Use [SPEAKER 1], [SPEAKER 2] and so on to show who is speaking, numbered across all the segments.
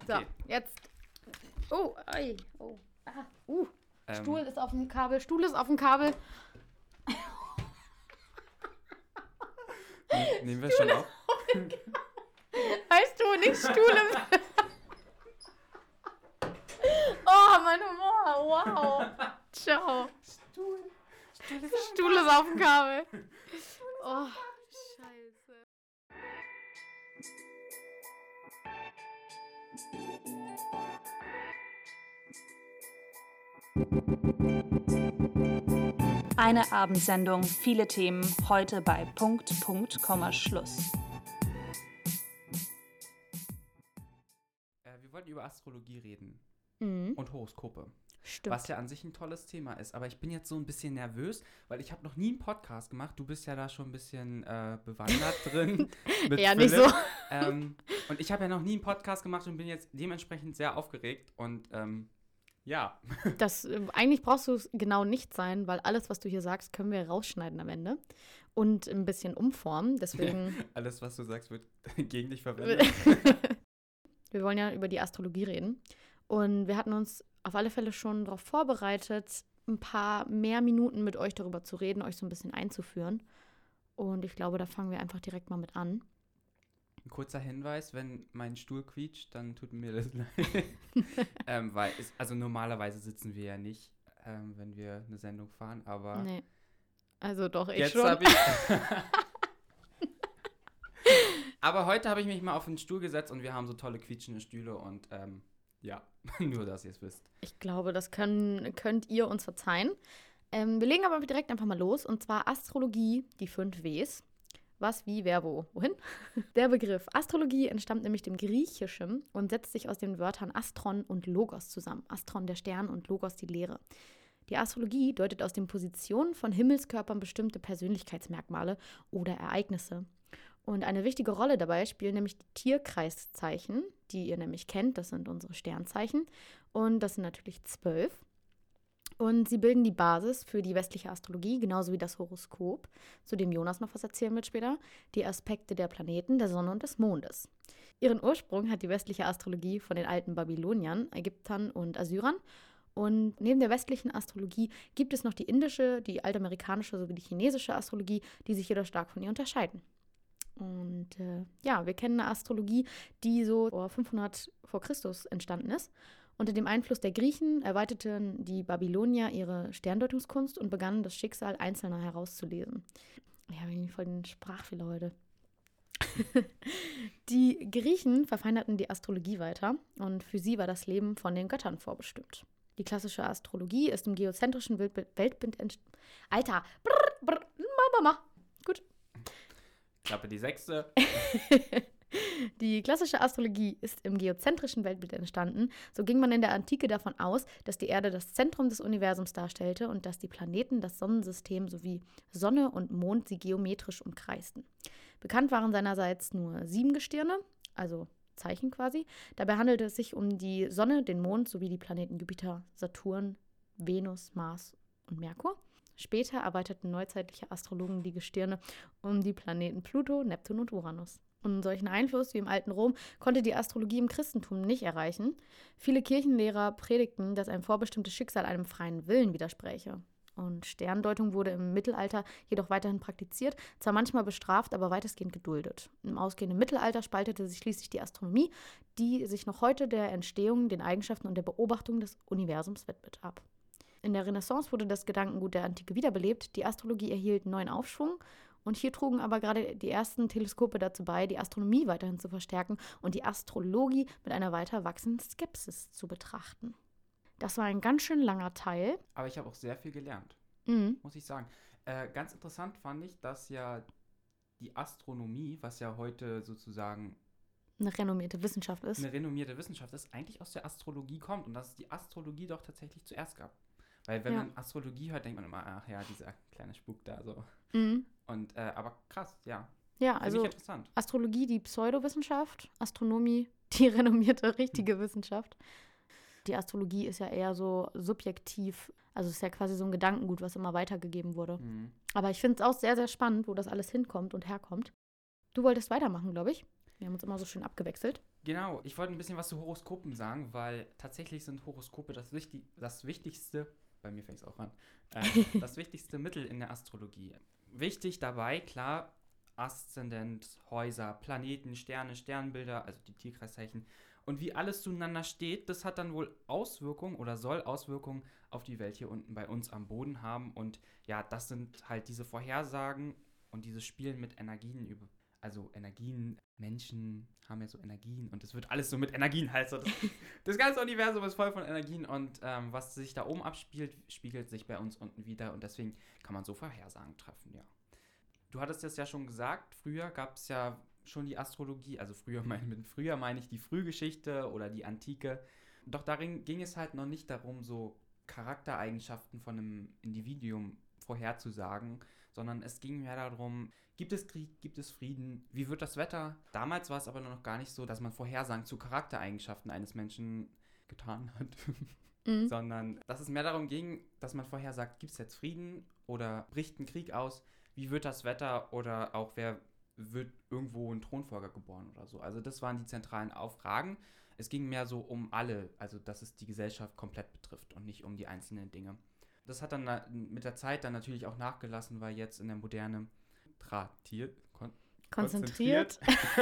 [SPEAKER 1] So,
[SPEAKER 2] Okay.
[SPEAKER 1] jetzt. Oh, ei, oh. Stuhl ist auf dem Kabel, Stuhl ist auf dem Kabel.
[SPEAKER 2] Nehmen wir schon auf?
[SPEAKER 1] Weißt du, nicht Stuhl im... Oh, mein Humor, wow. Ciao. Stuhl ist auf dem Kabel. Oh, scheiße.
[SPEAKER 3] Eine Abendsendung, viele Themen, heute bei Punkt, Komma, Schluss.
[SPEAKER 2] Wir wollten über Astrologie reden
[SPEAKER 1] Mhm.
[SPEAKER 2] und Horoskope,
[SPEAKER 1] Stimmt.
[SPEAKER 2] was ja an sich ein tolles Thema ist. Aber ich bin jetzt so ein bisschen nervös, weil ich habe noch nie einen Podcast gemacht. Du bist ja da schon ein bisschen bewandert drin. Mit
[SPEAKER 1] Eher nicht
[SPEAKER 2] Philipp.
[SPEAKER 1] so.
[SPEAKER 2] Und ich habe ja noch nie einen Podcast gemacht und bin jetzt dementsprechend sehr aufgeregt. Und ja.
[SPEAKER 1] Eigentlich brauchst du es genau nicht sein, weil alles, was du hier sagst, können wir rausschneiden am Ende und ein bisschen umformen. Deswegen,
[SPEAKER 2] Alles, was du sagst, wird gegen dich verwendet.
[SPEAKER 1] wir wollen ja über die Astrologie reden. Und wir hatten uns auf alle Fälle schon darauf vorbereitet, ein paar mehr Minuten mit euch darüber zu reden, euch so ein bisschen einzuführen. Und ich glaube, da fangen wir einfach direkt mal mit an.
[SPEAKER 2] Ein kurzer Hinweis, wenn mein Stuhl quietscht, dann tut mir das leid. Also normalerweise sitzen wir ja nicht, wenn wir eine Sendung fahren, aber
[SPEAKER 1] Nee. Also doch, ich
[SPEAKER 2] jetzt
[SPEAKER 1] schon.
[SPEAKER 2] habe ich... Aber heute habe ich mich mal auf den Stuhl gesetzt und wir haben so tolle quietschende Stühle und ja, nur, dass ihr es wisst.
[SPEAKER 1] Ich glaube, das könnt ihr uns verzeihen. Wir legen aber direkt einfach mal los. Und zwar Astrologie, die 5 Ws. Was, wie, wer, wo, wohin? Der Begriff Astrologie entstammt nämlich dem Griechischen und setzt sich aus den Wörtern Astron und Logos zusammen. Astron der Stern und Logos die Lehre. Die Astrologie deutet aus den Positionen von Himmelskörpern bestimmte Persönlichkeitsmerkmale oder Ereignisse. Und eine wichtige Rolle dabei spielen nämlich die Tierkreiszeichen, die ihr nämlich kennt. Das sind unsere Sternzeichen. Und das sind natürlich 12. Und sie bilden die Basis für die westliche Astrologie, genauso wie das Horoskop, zu dem Jonas noch was erzählen wird später, die Aspekte der Planeten, der Sonne und des Mondes. Ihren Ursprung hat die westliche Astrologie von den alten Babyloniern, Ägyptern und Assyrern. Und neben der westlichen Astrologie gibt es noch die indische, die altamerikanische sowie die chinesische Astrologie, die sich jedoch stark von ihr unterscheiden. Und wir kennen eine Astrologie, die so vor 500 vor Christus entstanden ist. Unter dem Einfluss der Griechen erweiterten die Babylonier ihre Sterndeutungskunst und begannen das Schicksal Einzelner herauszulesen. Ich habe irgendwie voll den Sprachfehler heute. Die Griechen verfeinerten die Astrologie weiter und für sie war das Leben von den Göttern vorbestimmt. Die klassische Astrologie ist im geozentrischen Weltbild Alter! Gut.
[SPEAKER 2] Klappe die 6.
[SPEAKER 1] Die klassische Astrologie ist im geozentrischen Weltbild entstanden. So ging man in der Antike davon aus, dass die Erde das Zentrum des Universums darstellte und dass die Planeten das Sonnensystem sowie Sonne und Mond sie geometrisch umkreisten. Bekannt waren seinerseits nur 7 Gestirne, also Zeichen quasi. Dabei handelte es sich um die Sonne, den Mond sowie die Planeten Jupiter, Saturn, Venus, Mars und Merkur. Später erweiterten neuzeitliche Astrologen die Gestirne um die Planeten Pluto, Neptun und Uranus. Und einen solchen Einfluss wie im alten Rom konnte die Astrologie im Christentum nicht erreichen. Viele Kirchenlehrer predigten, dass ein vorbestimmtes Schicksal einem freien Willen widerspräche. Und Sterndeutung wurde im Mittelalter jedoch weiterhin praktiziert, zwar manchmal bestraft, aber weitestgehend geduldet. Im ausgehenden Mittelalter spaltete sich schließlich die Astronomie, die sich noch heute der Entstehung, den Eigenschaften und der Beobachtung des Universums widmet ab. In der Renaissance wurde das Gedankengut der Antike wiederbelebt, die Astrologie erhielt neuen Aufschwung und hier trugen aber gerade die ersten Teleskope dazu bei, die Astronomie weiterhin zu verstärken und die Astrologie mit einer weiter wachsenden Skepsis zu betrachten. Das war ein ganz schön langer Teil.
[SPEAKER 2] Aber ich habe auch sehr viel gelernt, muss ich sagen. Ganz interessant fand ich, dass ja die Astronomie, was ja heute sozusagen
[SPEAKER 1] Eine renommierte Wissenschaft ist.
[SPEAKER 2] eine renommierte Wissenschaft ist, eigentlich aus der Astrologie kommt und dass es die Astrologie doch tatsächlich zuerst gab. Weil wenn man Astrologie hört, denkt man immer, ach ja, dieser kleine Spuk da so. Und aber krass, ja.
[SPEAKER 1] Ja,
[SPEAKER 2] Finde
[SPEAKER 1] also
[SPEAKER 2] ich interessant.
[SPEAKER 1] Astrologie die Pseudowissenschaft, Astronomie die renommierte, richtige Wissenschaft. Die Astrologie ist ja eher so subjektiv, also es ist ja quasi so ein Gedankengut, was immer weitergegeben wurde. Aber ich finde es auch sehr, sehr spannend, wo das alles hinkommt und herkommt. Du wolltest weitermachen, glaube ich. Wir haben uns immer so schön abgewechselt.
[SPEAKER 2] Genau, ich wollte ein bisschen was zu Horoskopen sagen, weil tatsächlich sind Horoskope das Wichtigste, bei mir fängt es auch an, das wichtigste Mittel in der Astrologie. Wichtig dabei, klar, Aszendent, Häuser, Planeten, Sterne, Sternbilder, also die Tierkreiszeichen. Und wie alles zueinander steht, das hat dann wohl Auswirkungen oder soll Auswirkungen auf die Welt hier unten bei uns am Boden haben. Und ja, das sind halt diese Vorhersagen und dieses Spielen mit Energien also Energien, Menschen haben ja so Energien und es wird alles so mit Energien halt so. Das ganze Universum ist voll von Energien und was sich da oben abspielt, spiegelt sich bei uns unten wieder und deswegen kann man so Vorhersagen treffen, ja. Du hattest es ja schon gesagt, früher gab es ja schon die Astrologie, also mit früher meine ich die Frühgeschichte oder die Antike. Doch darin ging es halt noch nicht darum, so Charaktereigenschaften von einem Individuum vorherzusagen, sondern es ging mehr darum, gibt es Krieg, gibt es Frieden, wie wird das Wetter? Damals war es aber noch gar nicht so, dass man Vorhersagen zu Charaktereigenschaften eines Menschen getan hat, sondern dass es mehr darum ging, dass man vorhersagt, gibt es jetzt Frieden oder bricht ein Krieg aus, wie wird das Wetter oder auch wer wird irgendwo ein Thronfolger geboren oder so. Also das waren die zentralen Fragen. Es ging mehr so um alle, also dass es die Gesellschaft komplett betrifft und nicht um die einzelnen Dinge. Das hat dann mit der Zeit dann natürlich auch nachgelassen, weil jetzt in der Moderne konzentriert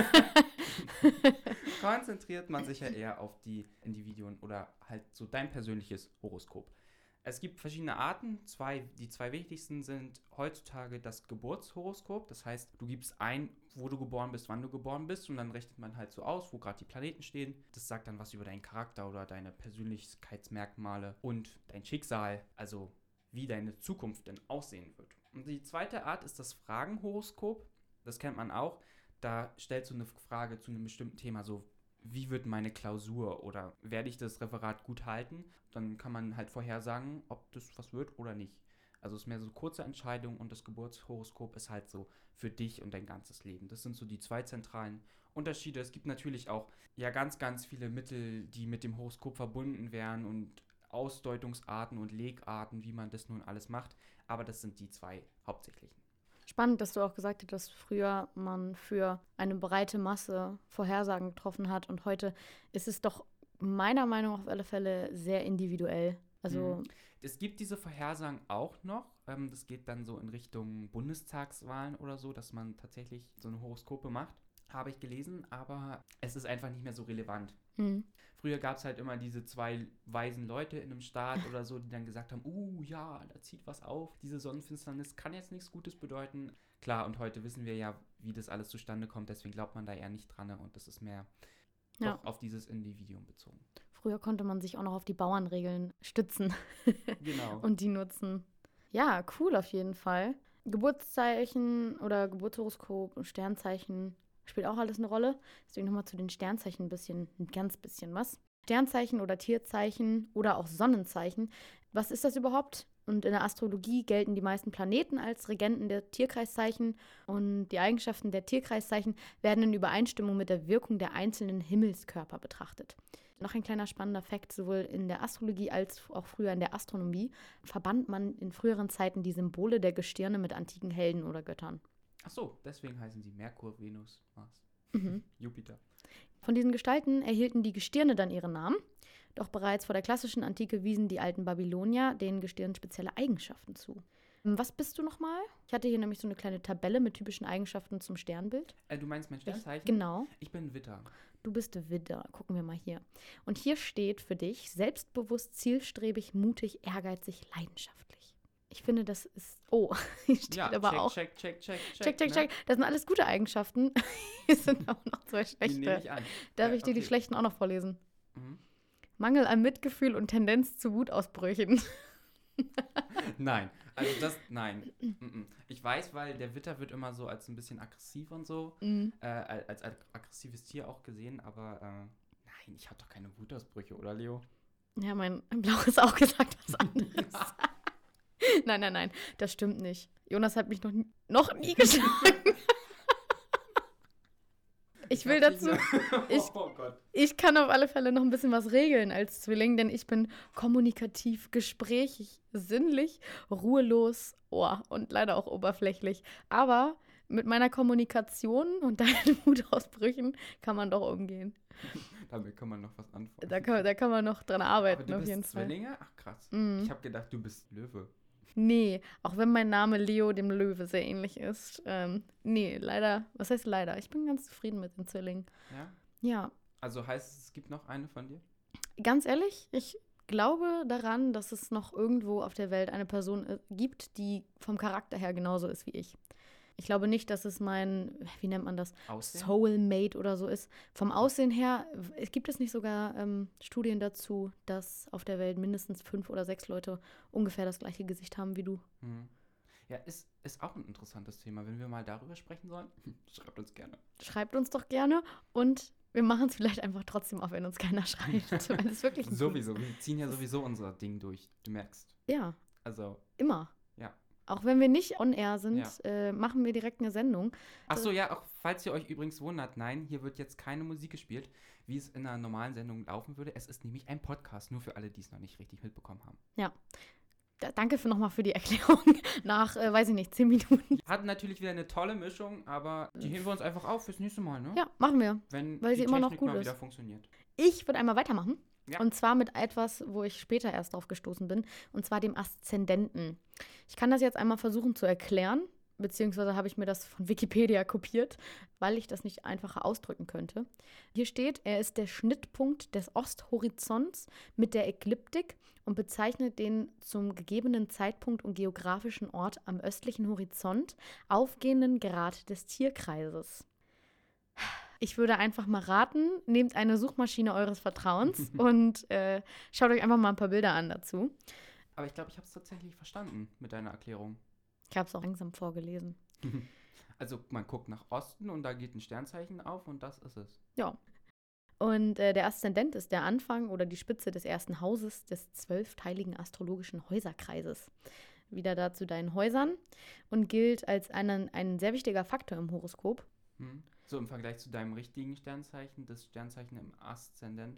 [SPEAKER 2] man sich ja eher auf die Individuen oder halt so dein persönliches Horoskop. Es gibt verschiedene Arten. Die zwei wichtigsten sind heutzutage das Geburtshoroskop. Das heißt, du gibst ein, wo du geboren bist, wann du geboren bist und dann rechnet man halt so aus, wo gerade die Planeten stehen. Das sagt dann was über deinen Charakter oder deine Persönlichkeitsmerkmale und dein Schicksal, also wie deine Zukunft denn aussehen wird. Und die zweite Art ist das Fragenhoroskop. Das kennt man auch. Da stellst du eine Frage zu einem bestimmten Thema, so wie wird meine Klausur oder werde ich das Referat gut halten? Dann kann man halt vorhersagen, ob das was wird oder nicht. Also es ist mehr so eine kurze Entscheidung und das Geburtshoroskop ist halt so für dich und dein ganzes Leben. Das sind so die zwei zentralen Unterschiede. Es gibt natürlich auch ja ganz, ganz viele Mittel, die mit dem Horoskop verbunden wären und Ausdeutungsarten und Legarten, wie man das nun alles macht. Aber das sind die zwei hauptsächlichen.
[SPEAKER 1] Spannend, dass du auch gesagt hast, dass früher man für eine breite Masse Vorhersagen getroffen hat und heute ist es doch meiner Meinung nach auf alle Fälle sehr individuell. Also
[SPEAKER 2] es gibt diese Vorhersagen auch noch. Das geht dann so in Richtung Bundestagswahlen oder so, dass man tatsächlich so eine Horoskope macht. Habe ich gelesen, aber es ist einfach nicht mehr so relevant. Früher gab es halt immer diese zwei weisen Leute in einem Staat oder so, die dann gesagt haben, ja, da zieht was auf. Diese Sonnenfinsternis kann jetzt nichts Gutes bedeuten. Klar, und heute wissen wir ja, wie das alles zustande kommt, deswegen glaubt man da eher nicht dran und das ist mehr auf dieses Individuum bezogen.
[SPEAKER 1] Früher konnte man sich auch noch auf die Bauernregeln stützen.
[SPEAKER 2] Genau.
[SPEAKER 1] Und die nutzen. Ja, cool auf jeden Fall. Geburtszeichen oder Geburtshoroskop, Sternzeichen spielt auch alles eine Rolle. Deswegen nochmal zu den Sternzeichen ein ganz bisschen was. Sternzeichen oder Tierzeichen oder auch Sonnenzeichen. Was ist das überhaupt? Und in der Astrologie gelten die meisten Planeten als Regenten der Tierkreiszeichen und die Eigenschaften der Tierkreiszeichen werden in Übereinstimmung mit der Wirkung der einzelnen Himmelskörper betrachtet. Noch ein kleiner spannender Fakt, sowohl in der Astrologie als auch früher in der Astronomie verband man in früheren Zeiten die Symbole der Gestirne mit antiken Helden oder Göttern.
[SPEAKER 2] Ach so, deswegen heißen sie Merkur, Venus, Mars, Jupiter.
[SPEAKER 1] Von diesen Gestalten erhielten die Gestirne dann ihren Namen. Doch bereits vor der klassischen Antike wiesen die alten Babylonier den Gestirnen spezielle Eigenschaften zu. Was bist du nochmal? Ich hatte hier nämlich so eine kleine Tabelle mit typischen Eigenschaften zum Sternbild.
[SPEAKER 2] Du meinst mein Sternzeichen?
[SPEAKER 1] Genau.
[SPEAKER 2] Ich bin Widder.
[SPEAKER 1] Du bist Widder. Gucken wir mal hier. Und hier steht für dich selbstbewusst, zielstrebig, mutig, ehrgeizig, leidenschaftlich. Ich finde, das ist... Oh, hier steht
[SPEAKER 2] ja,
[SPEAKER 1] aber
[SPEAKER 2] check,
[SPEAKER 1] auch...
[SPEAKER 2] Check.
[SPEAKER 1] Das sind alles gute Eigenschaften. Hier sind auch noch zwei schlechte.
[SPEAKER 2] Die nehme ich an.
[SPEAKER 1] Darf ich dir die schlechten auch noch vorlesen?
[SPEAKER 2] Mhm.
[SPEAKER 1] Mangel an Mitgefühl und Tendenz zu Wutausbrüchen.
[SPEAKER 2] Nein, nein. Ich weiß, weil der Widder wird immer so als ein bisschen aggressiv und so, als aggressives Tier auch gesehen, aber nein, ich habe doch keine Wutausbrüche, oder Leo?
[SPEAKER 1] Ja, mein Blau ist auch gesagt was anderes. Nein, das stimmt nicht. Jonas hat mich noch nie geschlagen. Ich will dazu, ich kann auf alle Fälle noch ein bisschen was regeln als Zwilling, denn ich bin kommunikativ, gesprächig, sinnlich, ruhelos, und leider auch oberflächlich. Aber mit meiner Kommunikation und deinen Wutausbrüchen kann man doch umgehen.
[SPEAKER 2] Damit kann man noch was anfangen.
[SPEAKER 1] Da kann man noch dran arbeiten,
[SPEAKER 2] Aber du
[SPEAKER 1] auf
[SPEAKER 2] bist
[SPEAKER 1] jeden Fall.
[SPEAKER 2] Zwillinge? Ach krass.
[SPEAKER 1] Mhm.
[SPEAKER 2] Ich habe gedacht, du bist Löwe.
[SPEAKER 1] Nee, auch wenn mein Name Leo dem Löwe sehr ähnlich ist. Nee, leider, was heißt leider? Ich bin ganz zufrieden mit den Zwillingen.
[SPEAKER 2] Ja?
[SPEAKER 1] Ja,
[SPEAKER 2] Also heißt es, es gibt noch eine von dir?
[SPEAKER 1] ganz ehrlich, ich glaube daran, dass es noch irgendwo auf der Welt eine Person gibt, die vom Charakter her genauso ist wie ich. Ich glaube nicht, dass es mein, wie nennt man das,
[SPEAKER 2] Aussehen?
[SPEAKER 1] Soulmate oder so ist. Vom Aussehen her, gibt es nicht sogar Studien dazu, dass auf der Welt mindestens 5 oder 6 Leute ungefähr das gleiche Gesicht haben wie du?
[SPEAKER 2] Hm. Ja, ist auch ein interessantes Thema. Wenn wir mal darüber sprechen sollen, schreibt uns gerne.
[SPEAKER 1] Schreibt uns doch gerne und wir machen es vielleicht einfach trotzdem, auch wenn uns keiner schreibt. Weil es wirklich ein
[SPEAKER 2] Sowieso, wir ziehen ja sowieso unser Ding durch. Du merkst.
[SPEAKER 1] Ja,
[SPEAKER 2] Also,
[SPEAKER 1] immer.
[SPEAKER 2] ja.
[SPEAKER 1] Auch wenn wir nicht on air sind,
[SPEAKER 2] Ja.
[SPEAKER 1] machen wir direkt eine Sendung.
[SPEAKER 2] Achso, ja, auch falls ihr euch übrigens wundert, nein, hier wird jetzt keine Musik gespielt, wie es in einer normalen Sendung laufen würde. Es ist nämlich ein Podcast, nur für alle, die es noch nicht richtig mitbekommen haben.
[SPEAKER 1] Danke nochmal für die Erklärung nach, weiß ich nicht, 10 Minuten.
[SPEAKER 2] Hatten natürlich wieder eine tolle Mischung, aber die heben wir uns einfach auf fürs nächste Mal, ne?
[SPEAKER 1] Ja, machen wir.
[SPEAKER 2] Wenn
[SPEAKER 1] weil
[SPEAKER 2] die
[SPEAKER 1] sie immer noch
[SPEAKER 2] Technik
[SPEAKER 1] gut
[SPEAKER 2] mal
[SPEAKER 1] ist.
[SPEAKER 2] wieder funktioniert.
[SPEAKER 1] Ich würde einmal weitermachen.
[SPEAKER 2] Ja.
[SPEAKER 1] Und zwar mit etwas, wo ich später erst drauf gestoßen bin. Und zwar dem Aszendenten. Ich kann das jetzt einmal versuchen zu erklären. Beziehungsweise habe ich mir das von Wikipedia kopiert, weil ich das nicht einfacher ausdrücken könnte. Hier steht, er ist der Schnittpunkt des Osthorizonts mit der Ekliptik und bezeichnet den zum gegebenen Zeitpunkt und geografischen Ort am östlichen Horizont aufgehenden Grad des Tierkreises. Ich würde einfach mal raten, nehmt eine Suchmaschine eures Vertrauens und schaut euch einfach mal ein paar Bilder an dazu.
[SPEAKER 2] Aber ich glaube, ich habe es tatsächlich verstanden mit deiner Erklärung.
[SPEAKER 1] Ich habe es auch langsam vorgelesen.
[SPEAKER 2] Also man guckt nach Osten und da geht ein Sternzeichen auf und das ist es.
[SPEAKER 1] Ja. Und der Aszendent ist der Anfang oder die Spitze des ersten Hauses des 12-teiligen astrologischen Häuserkreises. Wieder da zu deinen Häusern und gilt als ein sehr wichtiger Faktor im Horoskop.
[SPEAKER 2] So im Vergleich zu deinem richtigen Sternzeichen, das Sternzeichen im Aszendent.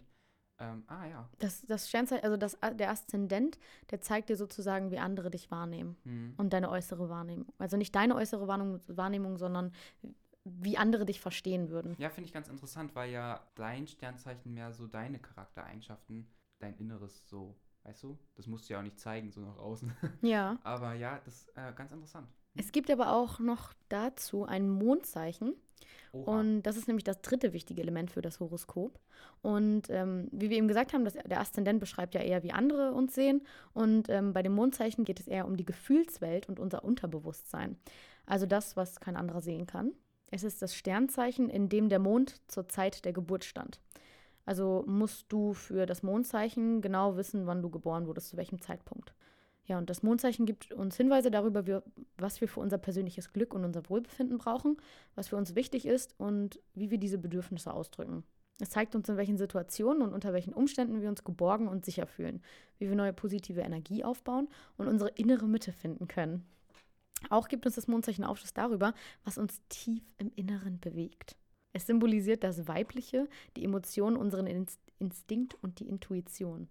[SPEAKER 2] Ja.
[SPEAKER 1] Das Sternzeichen, also der Aszendent, der zeigt dir sozusagen, wie andere dich wahrnehmen und deine äußere Wahrnehmung. Also nicht deine äußere Wahrnehmung, sondern wie andere dich verstehen würden.
[SPEAKER 2] Ja, finde ich ganz interessant, weil ja dein Sternzeichen mehr so deine Charaktereigenschaften, dein Inneres so, weißt du? Das musst du ja auch nicht zeigen, so nach außen.
[SPEAKER 1] Ja.
[SPEAKER 2] Aber ja, das ist ganz interessant.
[SPEAKER 1] Es gibt aber auch noch dazu ein Mondzeichen.
[SPEAKER 2] Oha.
[SPEAKER 1] Und das ist nämlich das dritte wichtige Element für das Horoskop. Und wie wir eben gesagt haben, der Aszendent beschreibt ja eher, wie andere uns sehen. Und bei dem Mondzeichen geht es eher um die Gefühlswelt und unser Unterbewusstsein. Also das, was kein anderer sehen kann. Es ist das Sternzeichen, in dem der Mond zur Zeit der Geburt stand. Also musst du für das Mondzeichen genau wissen, wann du geboren wurdest, zu welchem Zeitpunkt. Ja, und das Mondzeichen gibt uns Hinweise darüber, was wir für unser persönliches Glück und unser Wohlbefinden brauchen, was für uns wichtig ist und wie wir diese Bedürfnisse ausdrücken. Es zeigt uns, in welchen Situationen und unter welchen Umständen wir uns geborgen und sicher fühlen, wie wir neue positive Energie aufbauen und unsere innere Mitte finden können. Auch gibt uns das Mondzeichen Aufschluss darüber, was uns tief im Inneren bewegt. Es symbolisiert das Weibliche, die Emotionen, unseren Instinkt und die Intuition.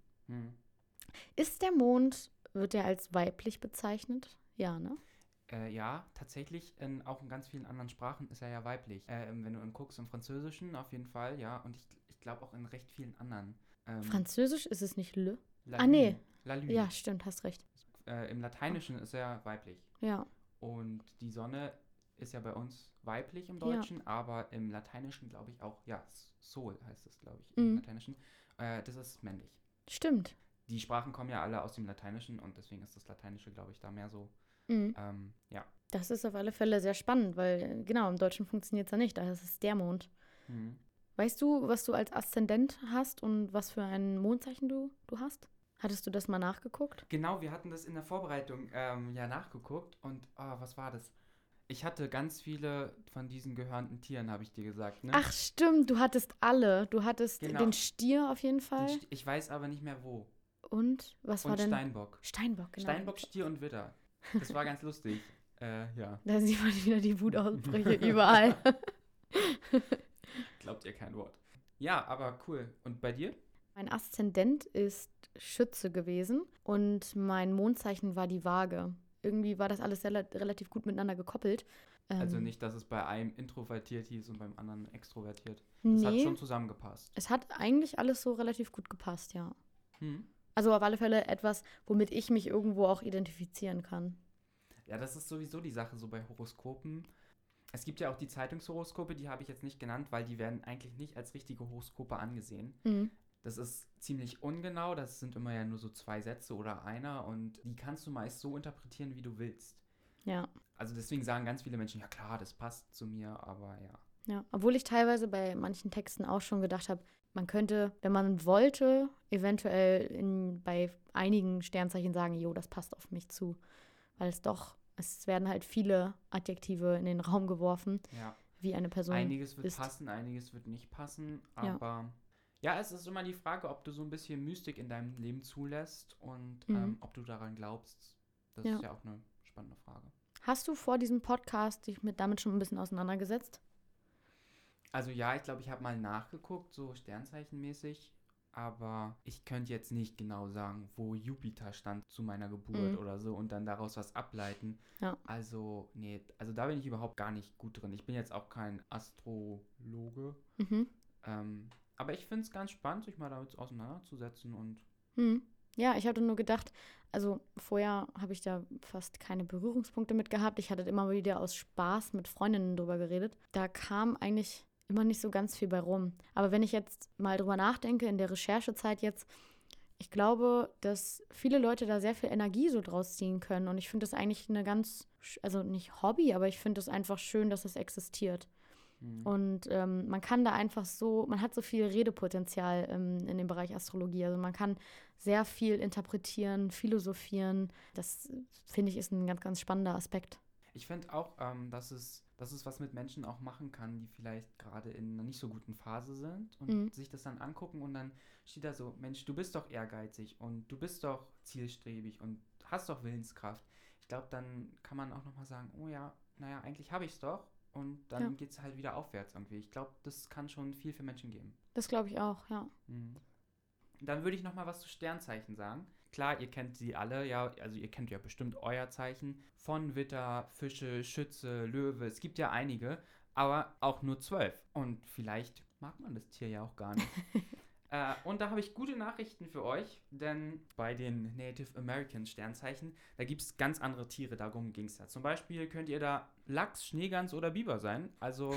[SPEAKER 1] Ist der Mond, wird er als weiblich bezeichnet? Ja, ne?
[SPEAKER 2] Ja, tatsächlich, auch in ganz vielen anderen Sprachen ist er ja weiblich. Wenn du guckst, im Französischen auf jeden Fall, ja, und ich glaube auch in recht vielen anderen.
[SPEAKER 1] Französisch ist es nicht Le?
[SPEAKER 2] La
[SPEAKER 1] Ah,
[SPEAKER 2] Lune.
[SPEAKER 1] nee.
[SPEAKER 2] La Lune.
[SPEAKER 1] Ja, stimmt, hast recht.
[SPEAKER 2] Im Lateinischen ist er weiblich.
[SPEAKER 1] Ja.
[SPEAKER 2] Und die Sonne ist ja bei uns weiblich im Deutschen, aber im Lateinischen glaube ich auch, ja, Sol heißt es, glaube ich, im Lateinischen. Das ist männlich.
[SPEAKER 1] Stimmt.
[SPEAKER 2] Die Sprachen kommen ja alle aus dem Lateinischen und deswegen ist das Lateinische, glaube ich, da mehr so. Ja.
[SPEAKER 1] Das ist auf alle Fälle sehr spannend, weil genau, im Deutschen funktioniert es ja nicht, da ist es der Mond. Weißt du, was du als Aszendent hast und was für ein Mondzeichen du hast? Hattest du das mal nachgeguckt?
[SPEAKER 2] Genau, wir hatten das in der Vorbereitung ja nachgeguckt und was war das? Ich hatte ganz viele von diesen gehörnten Tieren, habe ich dir gesagt, ne?
[SPEAKER 1] Ach stimmt, du hattest alle. Du hattest
[SPEAKER 2] Genau.
[SPEAKER 1] den Stier auf jeden Fall.
[SPEAKER 2] Ich weiß aber nicht mehr wo.
[SPEAKER 1] Und was war
[SPEAKER 2] Und
[SPEAKER 1] denn?
[SPEAKER 2] Steinbock.
[SPEAKER 1] Steinbock, genau.
[SPEAKER 2] Steinbock, Stier und Widder. Das war ganz lustig. Ja.
[SPEAKER 1] Da sieht man wieder die Wutausbrüche überall.
[SPEAKER 2] Glaubt ihr kein Wort. Ja, aber cool. Und bei dir?
[SPEAKER 1] Mein Aszendent ist Schütze gewesen und mein Mondzeichen war die Waage. Irgendwie war das alles relativ gut miteinander gekoppelt.
[SPEAKER 2] Also nicht, dass es bei einem introvertiert hieß und beim anderen extrovertiert. Das hat
[SPEAKER 1] Nee,
[SPEAKER 2] schon zusammengepasst.
[SPEAKER 1] es hat eigentlich alles so relativ gut gepasst, ja.
[SPEAKER 2] Hm.
[SPEAKER 1] Also auf alle Fälle etwas, womit ich mich irgendwo auch identifizieren kann.
[SPEAKER 2] Ja, das ist sowieso die Sache so bei Horoskopen. Es gibt ja auch die Zeitungshoroskope, die habe ich jetzt nicht genannt, weil die werden eigentlich nicht als richtige Horoskope angesehen.
[SPEAKER 1] Mhm.
[SPEAKER 2] Das ist ziemlich ungenau, das sind immer ja nur so 2 Sätze oder einer und die kannst du meist so interpretieren, wie du willst.
[SPEAKER 1] Ja.
[SPEAKER 2] Also deswegen sagen ganz viele Menschen, ja klar, das passt zu mir, aber ja.
[SPEAKER 1] Ja, obwohl ich teilweise bei manchen Texten auch schon gedacht habe, man könnte, wenn man wollte, eventuell bei einigen Sternzeichen sagen, jo, das passt auf mich zu. Weil es werden halt viele Adjektive in den Raum geworfen,
[SPEAKER 2] Ja.
[SPEAKER 1] wie eine Person
[SPEAKER 2] Einiges wird
[SPEAKER 1] ist.
[SPEAKER 2] passen, einiges wird nicht passen,
[SPEAKER 1] Ja.
[SPEAKER 2] aber ja, es ist immer die Frage, ob du so ein bisschen Mystik in deinem Leben zulässt und
[SPEAKER 1] Mhm.
[SPEAKER 2] ob du daran glaubst. Das
[SPEAKER 1] Ja.
[SPEAKER 2] ist ja auch eine spannende Frage.
[SPEAKER 1] Hast du vor diesem Podcast dich damit schon ein bisschen auseinandergesetzt?
[SPEAKER 2] Also ja, ich glaube, ich habe mal nachgeguckt, so sternzeichenmäßig, aber ich könnte jetzt nicht genau sagen, wo Jupiter stand zu meiner Geburt
[SPEAKER 1] Mhm.
[SPEAKER 2] oder so und dann daraus was ableiten.
[SPEAKER 1] Ja.
[SPEAKER 2] Also, nee, also da bin ich überhaupt gar nicht gut drin. Ich bin jetzt auch kein Astrologe,
[SPEAKER 1] Mhm.
[SPEAKER 2] aber ich finde es ganz spannend, sich mal damit auseinanderzusetzen und
[SPEAKER 1] Mhm. Ja, ich hatte nur gedacht, also vorher habe ich da fast keine Berührungspunkte mit gehabt. Ich hatte immer wieder aus Spaß mit Freundinnen drüber geredet. Da kam eigentlich immer nicht so ganz viel bei rum. Aber wenn ich jetzt mal drüber nachdenke, in der Recherchezeit jetzt, ich glaube, dass viele Leute da sehr viel Energie so draus ziehen können. Und ich finde das eigentlich also nicht Hobby, aber ich finde es einfach schön, dass es existiert. Und man kann da einfach man hat so viel Redepotenzial in dem Bereich Astrologie. Also man kann sehr viel interpretieren, philosophieren. Das, finde ich, ist ein ganz, ganz spannender Aspekt.
[SPEAKER 2] ich finde auch, dass es was mit Menschen auch machen kann, die vielleicht gerade in einer nicht so guten Phase sind und sich das dann angucken und dann steht da so, Mensch, du bist doch ehrgeizig und du bist doch zielstrebig und hast doch Willenskraft. Ich glaube, dann kann man auch nochmal sagen, oh ja, naja, eigentlich habe ich es doch und dann
[SPEAKER 1] Ja.
[SPEAKER 2] geht es halt wieder aufwärts irgendwie. Ich glaube, das kann schon viel für Menschen geben.
[SPEAKER 1] Das glaube ich auch, ja.
[SPEAKER 2] Dann würde ich noch mal was zu Sternzeichen sagen. Klar, ihr kennt sie alle, ja, also ihr kennt ja bestimmt euer Zeichen. Von Widder, Fische, Schütze, Löwe, es gibt ja einige, aber auch nur 12. Und vielleicht mag man das Tier ja auch gar nicht. Und da habe ich gute Nachrichten für euch, denn bei den Native American Sternzeichen, da gibt es ganz andere Tiere, darum ging es ja. Zum Beispiel könnt ihr da Lachs, Schneegans oder Biber sein. Also,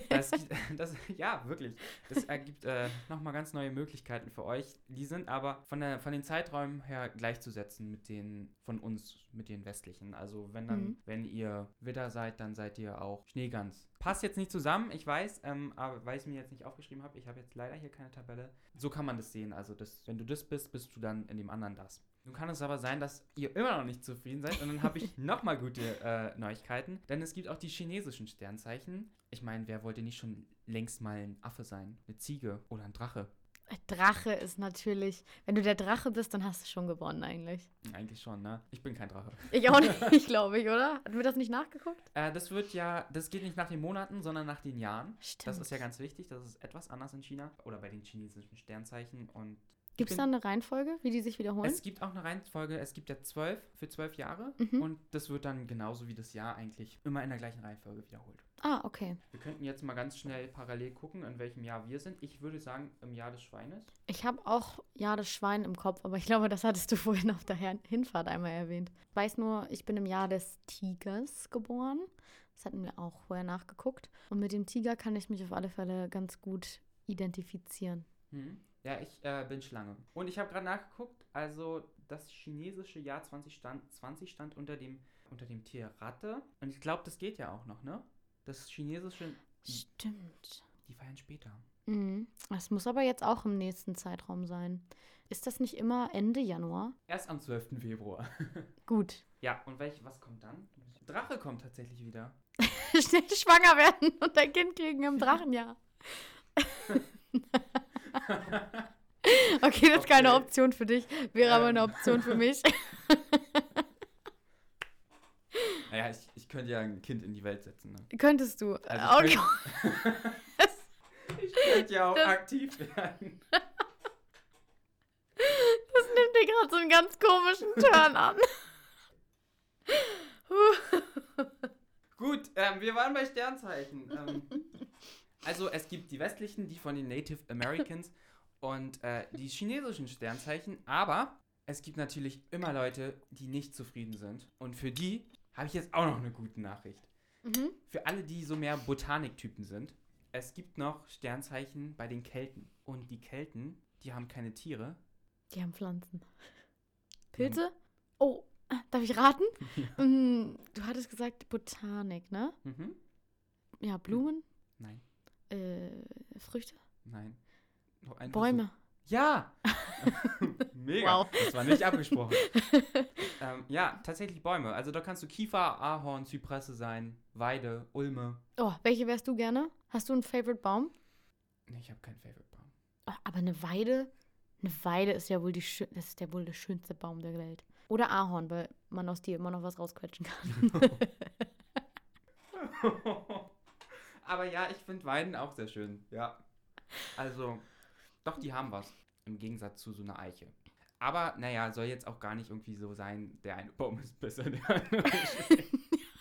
[SPEAKER 2] ja, wirklich. Das ergibt nochmal ganz neue Möglichkeiten für euch. Die sind aber von den Zeiträumen her gleichzusetzen mit den von uns, mit den westlichen. Also, wenn ihr Widder seid, dann seid ihr auch Schneegans. Passt jetzt nicht zusammen, ich weiß, aber weil ich es mir jetzt nicht aufgeschrieben habe, ich habe jetzt leider hier keine Tabelle. So kann man das sehen. Also, wenn du das bist, bist du dann in dem anderen das. Nun kann es aber sein, dass ihr immer noch nicht zufrieden seid und dann habe ich nochmal gute Neuigkeiten, denn es gibt auch die chinesischen Sternzeichen. Ich meine, wer wollte nicht schon längst mal ein Affe sein? Eine Ziege oder ein Drache?
[SPEAKER 1] Drache ist natürlich, wenn du der Drache bist, dann hast du schon gewonnen eigentlich.
[SPEAKER 2] Eigentlich schon, ne? Ich bin kein Drache.
[SPEAKER 1] Ich auch nicht, glaube ich, oder? Hatten wir das nicht nachgeguckt?
[SPEAKER 2] Das geht nicht nach den Monaten, sondern nach den Jahren.
[SPEAKER 1] Stimmt.
[SPEAKER 2] Das ist ja ganz wichtig, das ist etwas anders in China oder bei den chinesischen Sternzeichen und
[SPEAKER 1] Gibt es da eine Reihenfolge, wie die sich wiederholen?
[SPEAKER 2] es gibt auch eine Reihenfolge, es gibt ja 12 für 12 Jahre und das wird dann genauso wie das Jahr eigentlich immer in der gleichen Reihenfolge wiederholt.
[SPEAKER 1] Ah, okay.
[SPEAKER 2] Wir könnten jetzt mal ganz schnell parallel gucken, in welchem Jahr wir sind. Ich würde sagen, im Jahr des Schweines.
[SPEAKER 1] Ich habe auch Jahr des Schwein im Kopf, aber ich glaube, das hattest du vorhin auf der Hinfahrt einmal erwähnt. Ich weiß nur, ich bin im Jahr des Tigers geboren. Das hatten wir auch vorher nachgeguckt. Und mit dem Tiger kann ich mich auf alle Fälle ganz gut identifizieren.
[SPEAKER 2] Ja, ich bin Schlange. Und ich habe gerade nachgeguckt, also das chinesische Jahr 2020 stand unter dem Tier Ratte. Und ich glaube, das geht ja auch noch, ne? Das chinesische,
[SPEAKER 1] Stimmt.
[SPEAKER 2] die feiern später.
[SPEAKER 1] Das muss aber jetzt auch im nächsten Zeitraum sein. Ist das nicht immer Ende Januar?
[SPEAKER 2] Erst am 12. Februar.
[SPEAKER 1] Gut.
[SPEAKER 2] Ja, und was kommt dann? Drache kommt tatsächlich wieder.
[SPEAKER 1] Schnell schwanger werden und ein Kind kriegen im Drachenjahr. Okay, das ist keine Option für dich. Wäre aber eine Option für mich.
[SPEAKER 2] Naja, ich könnte ja ein Kind in die Welt setzen, ne?
[SPEAKER 1] Könntest du.
[SPEAKER 2] Also
[SPEAKER 1] Okay.
[SPEAKER 2] ich könnte ja auch aktiv werden.
[SPEAKER 1] Das nimmt dir gerade so einen ganz komischen Turn an.
[SPEAKER 2] Gut, wir waren bei Sternzeichen. Also es gibt die westlichen, die von den Native Americans und die chinesischen Sternzeichen, aber es gibt natürlich immer Leute, die nicht zufrieden sind. Und für die habe ich jetzt auch noch eine gute Nachricht.
[SPEAKER 1] Mhm.
[SPEAKER 2] Für alle, die so mehr Botaniktypen sind, es gibt noch Sternzeichen bei den Kelten. Und die Kelten, die haben keine Tiere.
[SPEAKER 1] Die haben Pflanzen. Pilze? Oh, darf ich raten? Du hattest gesagt Botanik, ne?
[SPEAKER 2] Mhm.
[SPEAKER 1] Ja, Blumen?
[SPEAKER 2] Nein,
[SPEAKER 1] Früchte?
[SPEAKER 2] nein. Noch ein
[SPEAKER 1] Bäume?
[SPEAKER 2] Versuch. Ja! Mega.
[SPEAKER 1] Wow.
[SPEAKER 2] Das war nicht abgesprochen. Ja, tatsächlich Bäume. Also da kannst du Kiefer, Ahorn, Zypresse sein, Weide, Ulme.
[SPEAKER 1] Oh, welche wärst du gerne? Hast du einen Favorite Baum?
[SPEAKER 2] Nee, ich habe keinen Favorite Baum.
[SPEAKER 1] Oh, aber eine Weide ist ja wohl das ist ja wohl der schönste Baum der Welt. Oder Ahorn, weil man aus dir immer noch was rausquetschen kann.
[SPEAKER 2] Aber ja, ich finde Weiden auch sehr schön. Ja. Also, doch, die haben was. Im Gegensatz zu so einer Eiche. Aber, naja, soll jetzt auch gar nicht irgendwie so sein, der eine Baum ist besser, der andere ist schlecht.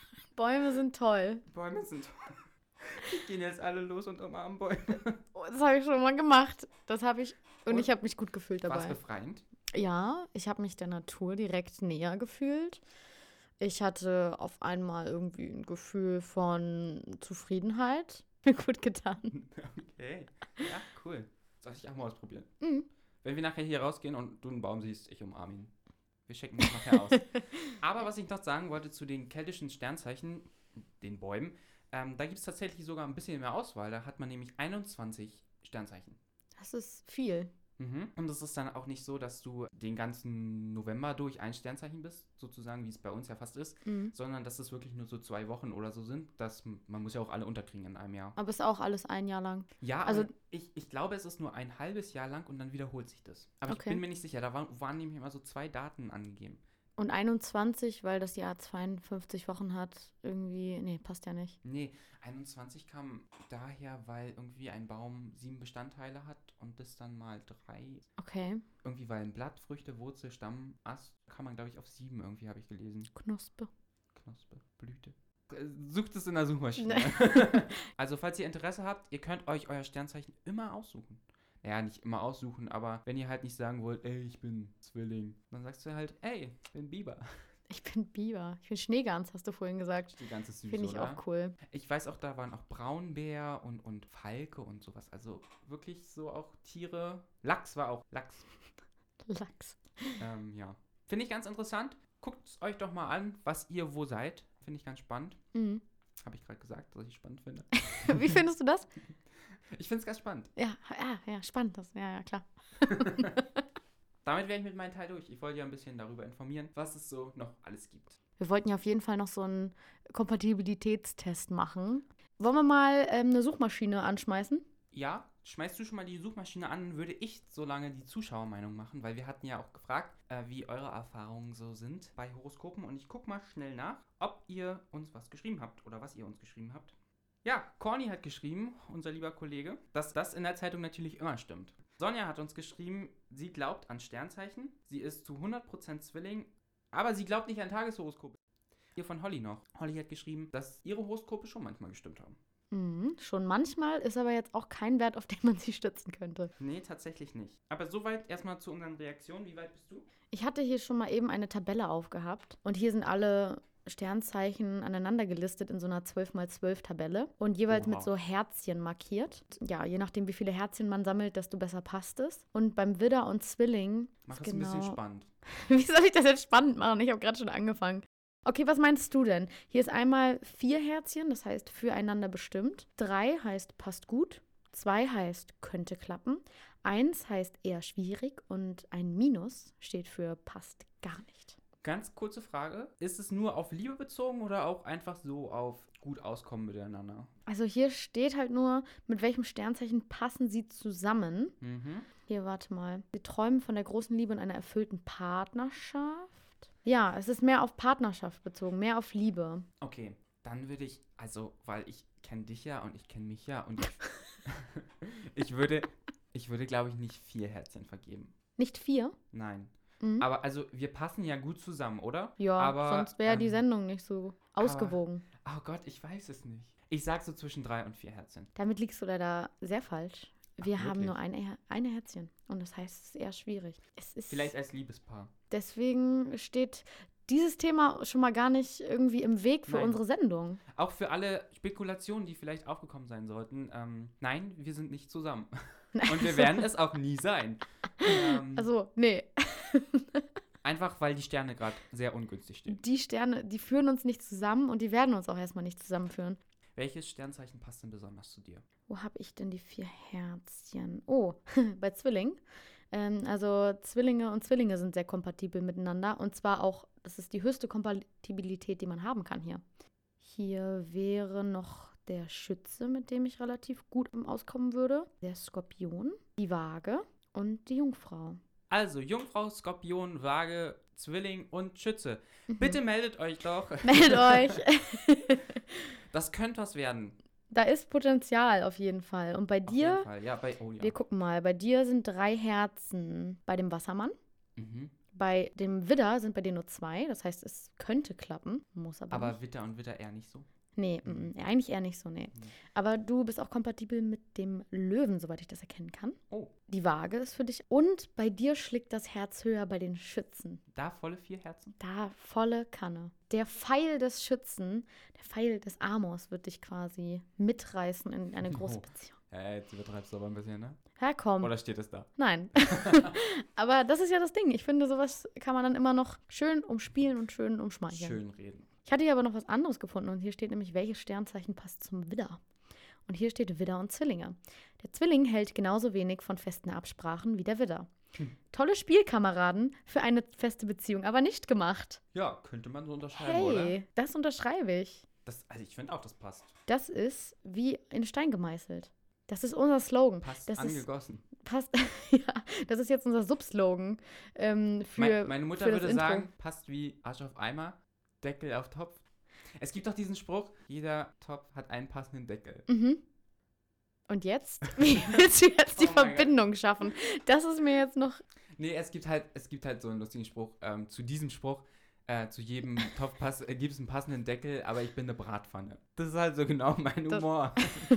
[SPEAKER 1] Bäume sind toll.
[SPEAKER 2] Bäume sind toll. Die gehen jetzt alle los und umarmen Bäume.
[SPEAKER 1] Oh, das habe ich schon mal gemacht. Das habe ich. Und
[SPEAKER 2] Und?
[SPEAKER 1] ich habe mich gut gefühlt
[SPEAKER 2] War es
[SPEAKER 1] dabei.
[SPEAKER 2] befreiend?
[SPEAKER 1] Ja, ich habe mich der Natur direkt näher gefühlt. Ich hatte auf einmal irgendwie ein Gefühl von Zufriedenheit. Mir gut getan.
[SPEAKER 2] Okay. Ja, cool. Soll ich auch mal ausprobieren.
[SPEAKER 1] Mhm.
[SPEAKER 2] Wenn wir nachher hier rausgehen und du einen Baum siehst, ich umarme ihn. Wir checken das nachher aus. Aber was ich noch sagen wollte zu den keltischen Sternzeichen, den Bäumen, da gibt es tatsächlich sogar ein bisschen mehr Auswahl. Da hat man nämlich 21 Sternzeichen.
[SPEAKER 1] Das ist viel.
[SPEAKER 2] Und es ist dann auch nicht so, dass du den ganzen November durch ein Sternzeichen bist, sozusagen, wie es bei uns ja fast ist, sondern dass es wirklich nur so 2 Wochen oder so sind. Man muss ja auch alle unterkriegen in einem Jahr.
[SPEAKER 1] Aber ist auch alles ein Jahr lang.
[SPEAKER 2] Ja,
[SPEAKER 1] Also-
[SPEAKER 2] also ich glaube, es ist nur ein halbes Jahr lang und dann wiederholt sich das. Aber
[SPEAKER 1] Okay.
[SPEAKER 2] ich bin mir nicht sicher, da waren nämlich immer so 2 Daten angegeben.
[SPEAKER 1] Und 21, weil das Jahr 52 Wochen hat, irgendwie, nee, passt ja nicht.
[SPEAKER 2] Nee, 21 kam daher, weil irgendwie ein Baum 7 Bestandteile hat und das dann mal 3.
[SPEAKER 1] Okay,
[SPEAKER 2] Irgendwie, weil ein Blatt, Früchte, Wurzel, Stamm, Ast, kann man, glaube ich, auf 7 irgendwie, habe ich gelesen.
[SPEAKER 1] Knospe.
[SPEAKER 2] Knospe, Blüte. Sucht es in der Suchmaschine. Also, falls ihr Interesse habt, ihr könnt euch euer Sternzeichen immer aussuchen. Naja, nicht immer aussuchen, aber wenn ihr halt nicht sagen wollt, ey, ich bin Zwilling, dann sagst du halt, ey, ich bin Biber.
[SPEAKER 1] Ich bin Biber. Ich bin Schneegans, hast du vorhin gesagt.
[SPEAKER 2] Die ganze süß,
[SPEAKER 1] Finde ich
[SPEAKER 2] oder?
[SPEAKER 1] auch cool.
[SPEAKER 2] Ich weiß auch, da waren auch Braunbär und Falke und sowas. Also wirklich so auch Tiere. Lachs war auch Lachs.
[SPEAKER 1] Lachs.
[SPEAKER 2] Ja. Finde ich ganz interessant. Guckt es euch doch mal an, was ihr wo seid. Finde ich ganz spannend.
[SPEAKER 1] Mhm.
[SPEAKER 2] Habe ich gerade gesagt, dass ich spannend finde.
[SPEAKER 1] Wie findest du das?
[SPEAKER 2] Ich finde es ganz spannend.
[SPEAKER 1] Ja, spannend das. Ja, klar.
[SPEAKER 2] Damit wäre ich mit meinem Teil durch. Ich wollte ja ein bisschen darüber informieren, was es so noch alles gibt.
[SPEAKER 1] Wir wollten ja auf jeden Fall noch so einen Kompatibilitätstest machen. Wollen wir mal eine Suchmaschine anschmeißen?
[SPEAKER 2] Ja, schmeißt du schon mal die Suchmaschine an, würde ich so lange die Zuschauermeinung machen, weil wir hatten ja auch gefragt, wie eure Erfahrungen so sind bei Horoskopen und ich gucke mal schnell nach, ob ihr uns was geschrieben habt oder was ihr uns geschrieben habt. Ja, Corny hat geschrieben, unser lieber Kollege, dass das in der Zeitung natürlich immer stimmt. Sonja hat uns geschrieben, sie glaubt an Sternzeichen, sie ist zu 100% Zwilling, aber sie glaubt nicht an Tageshoroskope. Hier von Holly noch. Holly hat geschrieben, dass ihre Horoskope schon manchmal gestimmt haben.
[SPEAKER 1] Schon manchmal, ist aber jetzt auch kein Wert, auf den man sich stützen könnte.
[SPEAKER 2] Nee, tatsächlich nicht. Aber soweit erstmal zu unseren Reaktionen. Wie weit bist du?
[SPEAKER 1] Ich hatte hier schon mal eben eine Tabelle aufgehabt und hier sind alle Sternzeichen aneinander gelistet in so einer 12×12 Tabelle und jeweils
[SPEAKER 2] Oha.
[SPEAKER 1] mit so Herzchen markiert. Ja, je nachdem, wie viele Herzchen man sammelt, desto besser passt es. Und beim Widder und Zwilling
[SPEAKER 2] Mach
[SPEAKER 1] ist
[SPEAKER 2] es ein bisschen spannend.
[SPEAKER 1] Wie soll ich das jetzt spannend machen? Ich habe gerade schon angefangen. Okay, was meinst du denn? Hier ist einmal 4 Herzchen, das heißt füreinander bestimmt. 3 heißt passt gut. 2 heißt könnte klappen. 1 heißt eher schwierig und ein Minus steht für passt gar nicht.
[SPEAKER 2] Ganz kurze Frage. Ist es nur auf Liebe bezogen oder auch einfach so auf gut auskommen miteinander?
[SPEAKER 1] Also hier steht halt nur, mit welchem Sternzeichen passen sie zusammen. Hier, warte mal. Sie träumen von der großen Liebe und einer erfüllten Partnerschaft. Ja, es ist mehr auf Partnerschaft bezogen, mehr auf Liebe.
[SPEAKER 2] Okay, dann würde ich, also, weil ich kenne dich ja und ich kenne mich ja und ich würde, glaube ich, nicht 4 Herzchen vergeben.
[SPEAKER 1] Nicht 4?
[SPEAKER 2] Nein.
[SPEAKER 1] Mhm.
[SPEAKER 2] Aber also, wir passen ja gut zusammen, oder?
[SPEAKER 1] Ja,
[SPEAKER 2] aber,
[SPEAKER 1] sonst wäre die Sendung nicht so ausgewogen.
[SPEAKER 2] Oh Gott, ich weiß es nicht. Ich sag so zwischen 3 und 4 Herzchen.
[SPEAKER 1] Damit liegst du leider sehr falsch. Wir
[SPEAKER 2] Ach,
[SPEAKER 1] haben
[SPEAKER 2] wirklich?
[SPEAKER 1] nur eine Herzchen. Und das heißt, es ist eher schwierig. Es ist
[SPEAKER 2] Vielleicht als Liebespaar.
[SPEAKER 1] Deswegen steht dieses Thema schon mal gar nicht irgendwie im Weg für
[SPEAKER 2] Nein.
[SPEAKER 1] unsere Sendung.
[SPEAKER 2] Auch für alle Spekulationen, die vielleicht aufgekommen sein sollten. Nein, wir sind nicht zusammen. Und wir werden es auch nie sein.
[SPEAKER 1] Also, nee.
[SPEAKER 2] Einfach, weil die Sterne gerade sehr ungünstig stehen.
[SPEAKER 1] Die Sterne, die führen uns nicht zusammen und die werden uns auch erstmal nicht zusammenführen.
[SPEAKER 2] Welches Sternzeichen passt denn besonders zu dir?
[SPEAKER 1] Wo habe ich denn die 4 Herzchen? Oh, bei Zwilling. Also Zwillinge und Zwillinge sind sehr kompatibel miteinander. Und zwar auch, das ist die höchste Kompatibilität, die man haben kann hier. Hier wäre noch der Schütze, mit dem ich relativ gut auskommen würde. Der Skorpion, die Waage und die Jungfrau.
[SPEAKER 2] Also, Jungfrau, Skorpion, Waage, Zwilling und Schütze. Bitte meldet euch doch.
[SPEAKER 1] Meldet euch.
[SPEAKER 2] Das könnte was werden.
[SPEAKER 1] Da ist Potenzial auf jeden Fall. Und bei
[SPEAKER 2] Auf
[SPEAKER 1] dir,
[SPEAKER 2] jeden Fall. Ja, ja.
[SPEAKER 1] wir gucken mal, bei dir sind 3 Herzen bei dem Wassermann.
[SPEAKER 2] Mhm.
[SPEAKER 1] Bei dem Widder sind bei dir nur 2. Das heißt, es könnte klappen, muss aber nicht.
[SPEAKER 2] Aber Witter und Witter eher nicht so.
[SPEAKER 1] Nee, eigentlich eher nicht so, nee.
[SPEAKER 2] Mhm.
[SPEAKER 1] Aber du bist auch kompatibel mit dem Löwen, soweit ich das erkennen kann.
[SPEAKER 2] Oh,
[SPEAKER 1] Die Waage ist für dich. Und bei dir schlägt das Herz höher bei den Schützen.
[SPEAKER 2] da volle 4 Herzen?
[SPEAKER 1] Da volle Kanne. Der Pfeil des Schützen, der Pfeil des Amors wird dich quasi mitreißen in eine große
[SPEAKER 2] Oh.
[SPEAKER 1] Beziehung.
[SPEAKER 2] Ja, jetzt übertreibst du aber ein bisschen, ne?
[SPEAKER 1] Ja, komm.
[SPEAKER 2] Oder steht es da?
[SPEAKER 1] Nein. Aber das ist ja das Ding. Ich finde, sowas kann man dann immer noch schön umspielen und schön umschmeicheln.
[SPEAKER 2] Schön reden.
[SPEAKER 1] Ich hatte hier aber noch was anderes gefunden und hier steht nämlich, welches Sternzeichen passt zum Widder. Und hier steht Widder und Zwillinge. Der Zwilling hält genauso wenig von festen Absprachen wie der Widder. Tolle Spielkameraden für eine feste Beziehung, aber nicht gemacht.
[SPEAKER 2] Ja, könnte man so unterschreiben, oder?
[SPEAKER 1] Hey, das unterschreibe ich.
[SPEAKER 2] Also ich finde auch, das passt.
[SPEAKER 1] Das ist wie in Stein gemeißelt. Das ist unser Slogan.
[SPEAKER 2] Passt
[SPEAKER 1] das
[SPEAKER 2] angegossen.
[SPEAKER 1] Passt, ja, das ist jetzt unser Subslogan für
[SPEAKER 2] Meine Mutter
[SPEAKER 1] für das
[SPEAKER 2] würde
[SPEAKER 1] Intro.
[SPEAKER 2] sagen, passt wie Arsch auf Eimer, Deckel auf Topf. Es gibt doch diesen Spruch, jeder Topf hat einen passenden Deckel.
[SPEAKER 1] Mhm. Und jetzt? Wie willst du jetzt die
[SPEAKER 2] Oh mein
[SPEAKER 1] Verbindung schaffen? Das ist mir jetzt noch...
[SPEAKER 2] Nee, es gibt halt so einen lustigen Spruch. Zu diesem Spruch, zu jedem Topf gibt es einen passenden Deckel, aber ich bin eine Bratpfanne. Das ist halt so genau mein Humor.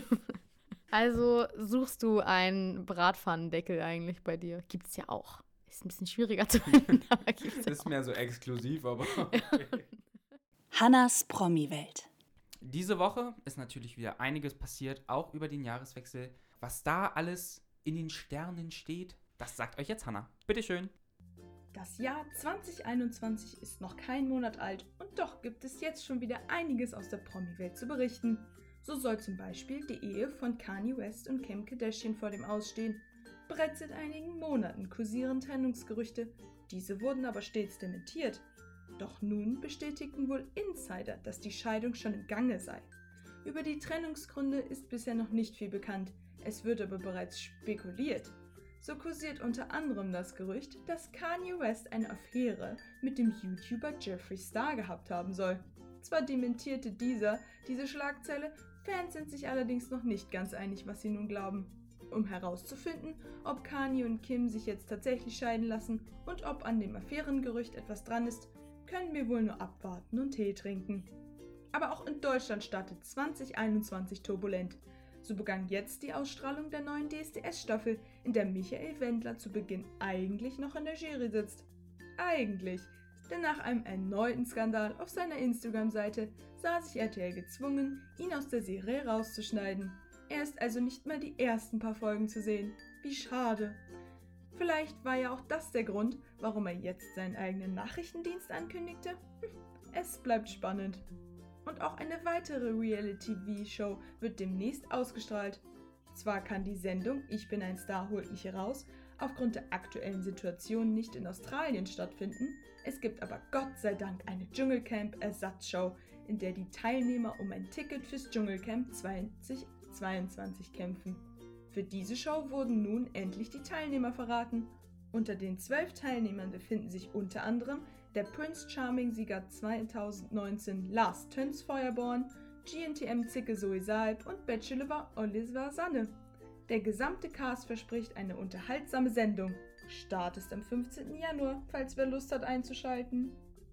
[SPEAKER 1] Also suchst du einen Bratpfannendeckel eigentlich bei dir? Gibt's ja auch. Ist ein bisschen schwieriger zu finden, aber gibt's ja
[SPEAKER 2] Das ist
[SPEAKER 1] auch.
[SPEAKER 2] mehr so exklusiv, aber okay.
[SPEAKER 3] Hannas Promi-Welt.
[SPEAKER 2] Diese Woche ist natürlich wieder einiges passiert, auch über den Jahreswechsel. Was da alles in den Sternen steht, das sagt euch jetzt Hannah. Bitteschön.
[SPEAKER 4] Das Jahr 2021 ist noch kein Monat alt und doch gibt es jetzt schon wieder einiges aus der Promi-Welt zu berichten. So soll zum Beispiel die Ehe von Kanye West und Kim Kardashian vor dem Ausstehen. Bereits seit einigen Monaten kursieren Trennungsgerüchte, diese wurden aber stets dementiert. Doch nun bestätigten wohl Insider, dass die Scheidung schon im Gange sei. Über die Trennungsgründe ist bisher noch nicht viel bekannt, es wird aber bereits spekuliert. So kursiert unter anderem das Gerücht, dass Kanye West eine Affäre mit dem YouTuber Jeffree Star gehabt haben soll. Zwar dementierte dieser diese Schlagzeile, Fans sind sich allerdings noch nicht ganz einig, was sie nun glauben. Um herauszufinden, ob Kanye und Kim sich jetzt tatsächlich scheiden lassen und ob an dem Affärengerücht etwas dran ist, können wir wohl nur abwarten und Tee trinken. Aber auch in Deutschland startet 2021 turbulent. So begann jetzt die Ausstrahlung der neuen DSDS-Staffel, in der Michael Wendler zu Beginn eigentlich noch in der Jury sitzt. Eigentlich, denn nach einem erneuten Skandal auf seiner Instagram-Seite sah sich RTL gezwungen, ihn aus der Serie rauszuschneiden. Er ist also nicht mal die ersten paar Folgen zu sehen. Wie schade. Vielleicht war ja auch das der Grund, warum er jetzt seinen eigenen Nachrichtendienst ankündigte. Es bleibt spannend. Und auch eine weitere Reality-TV-Show wird demnächst ausgestrahlt. Zwar kann die Sendung Ich bin ein Star, holt mich heraus aufgrund der aktuellen Situation nicht in Australien stattfinden, es gibt aber Gott sei Dank eine Dschungelcamp-Ersatzshow, in der die Teilnehmer um ein Ticket fürs Dschungelcamp 2022 kämpfen. Für diese Show wurden nun endlich die Teilnehmer verraten. Unter den 12 Teilnehmern befinden sich unter anderem der Prince Charming-Sieger 2019 Lars Töns Feuerborn, GNTM-Zicke Zoe Salb und Bachelor Oliver Sanne. Der gesamte Cast verspricht eine unterhaltsame Sendung. Start ist am 15. Januar, falls wer Lust hat einzuschalten.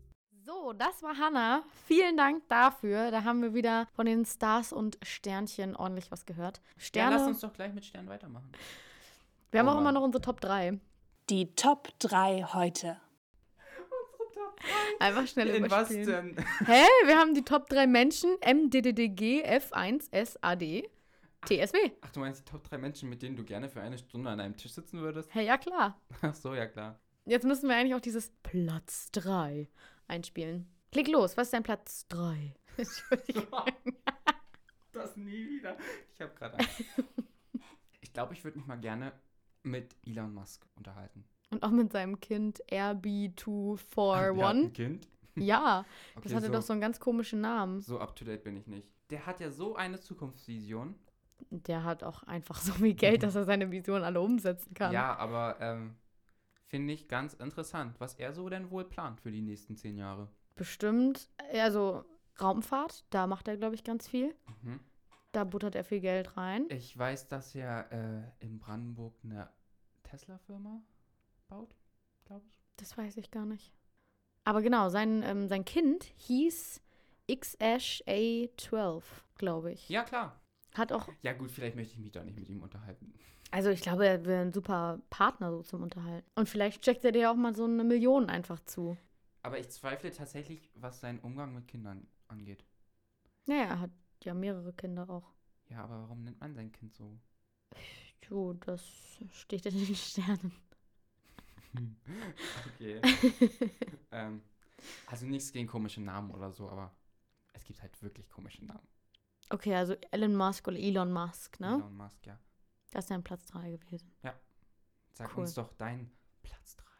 [SPEAKER 1] So, das war Hannah. Vielen Dank dafür. Da haben wir wieder von den Stars und Sternchen ordentlich was gehört.
[SPEAKER 2] Ja,
[SPEAKER 1] Sterne.
[SPEAKER 2] lass uns doch gleich mit Sternen weitermachen.
[SPEAKER 1] Wir haben
[SPEAKER 2] Oh
[SPEAKER 1] auch immer
[SPEAKER 2] Mann.
[SPEAKER 1] noch unsere Top 3.
[SPEAKER 3] Die Top 3 heute.
[SPEAKER 1] Einfach schnell
[SPEAKER 2] In was
[SPEAKER 1] überspielen.
[SPEAKER 2] denn?
[SPEAKER 1] Hä? Wir haben die Top 3 Menschen. MDDDG, F1, SAD, TSW.
[SPEAKER 2] Ach, du meinst die Top 3 Menschen, mit denen du gerne für eine Stunde an einem Tisch sitzen würdest?
[SPEAKER 1] Hey, ja klar.
[SPEAKER 2] Ach so, ja klar.
[SPEAKER 1] Jetzt müssen wir eigentlich auch dieses Platz 3 einspielen. Klick los, was ist dein Platz 3? Entschuldigung.
[SPEAKER 2] Das nie wieder. Ich habe gerade Angst. Ich glaube, ich würde mich mal gerne mit Elon Musk unterhalten.
[SPEAKER 1] Und auch mit seinem Kind
[SPEAKER 2] Der hat
[SPEAKER 1] RB241.
[SPEAKER 2] ein Kind?
[SPEAKER 1] Ja,
[SPEAKER 2] Okay,
[SPEAKER 1] das hatte doch so einen ganz komischen Namen.
[SPEAKER 2] so up to date bin ich nicht. Der hat ja so eine Zukunftsvision.
[SPEAKER 1] Der hat auch einfach so viel Geld, dass er seine Vision alle umsetzen kann.
[SPEAKER 2] Ja, aber finde ich ganz interessant, was er so denn wohl plant für die nächsten 10 Jahre.
[SPEAKER 1] Bestimmt. Also Raumfahrt, da macht er, glaube ich, ganz viel.
[SPEAKER 2] Mhm.
[SPEAKER 1] Da buttert er viel Geld rein.
[SPEAKER 2] Ich weiß, dass er in Brandenburg eine Tesla-Firma baut, glaube ich.
[SPEAKER 1] Das weiß ich gar nicht. Aber genau, sein Kind hieß X-Ash A12, glaube ich.
[SPEAKER 2] Ja, klar.
[SPEAKER 1] Hat auch,
[SPEAKER 2] Ja gut, vielleicht möchte ich mich da nicht mit ihm unterhalten.
[SPEAKER 1] also ich glaube, er wäre ein super Partner so zum Unterhalten. Und vielleicht steckt er dir auch mal so 1 Million einfach zu.
[SPEAKER 2] Aber ich zweifle tatsächlich, was seinen Umgang mit Kindern angeht.
[SPEAKER 1] Naja, er hat ja mehrere Kinder auch.
[SPEAKER 2] Ja, aber warum nennt man sein Kind so?
[SPEAKER 1] Jo, das steht in den Sternen.
[SPEAKER 2] Okay. Also nichts gegen komische Namen oder so, aber es gibt halt wirklich komische Namen.
[SPEAKER 1] Okay, also Elon Musk oder Elon Musk, ne?
[SPEAKER 2] Elon Musk, ja.
[SPEAKER 1] Das ist dein Platz 3 gewesen.
[SPEAKER 2] Sag
[SPEAKER 1] Cool.
[SPEAKER 2] uns doch deinen Platz 3.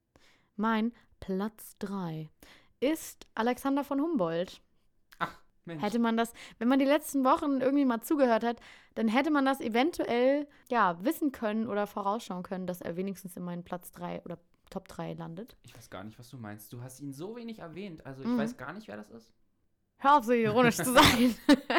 [SPEAKER 1] Mein Platz 3 ist Alexander von Humboldt.
[SPEAKER 2] Mensch.
[SPEAKER 1] Hätte man das, wenn man die letzten Wochen irgendwie mal zugehört hat, dann hätte man das eventuell, ja, wissen können oder vorausschauen können, dass er wenigstens in meinen Platz 3 oder Top 3 landet.
[SPEAKER 2] Ich weiß gar nicht, was du meinst. Du hast ihn so wenig erwähnt. Also ich
[SPEAKER 1] Mhm.
[SPEAKER 2] weiß gar nicht, wer das ist.
[SPEAKER 1] Hör auf, so ironisch zu sein.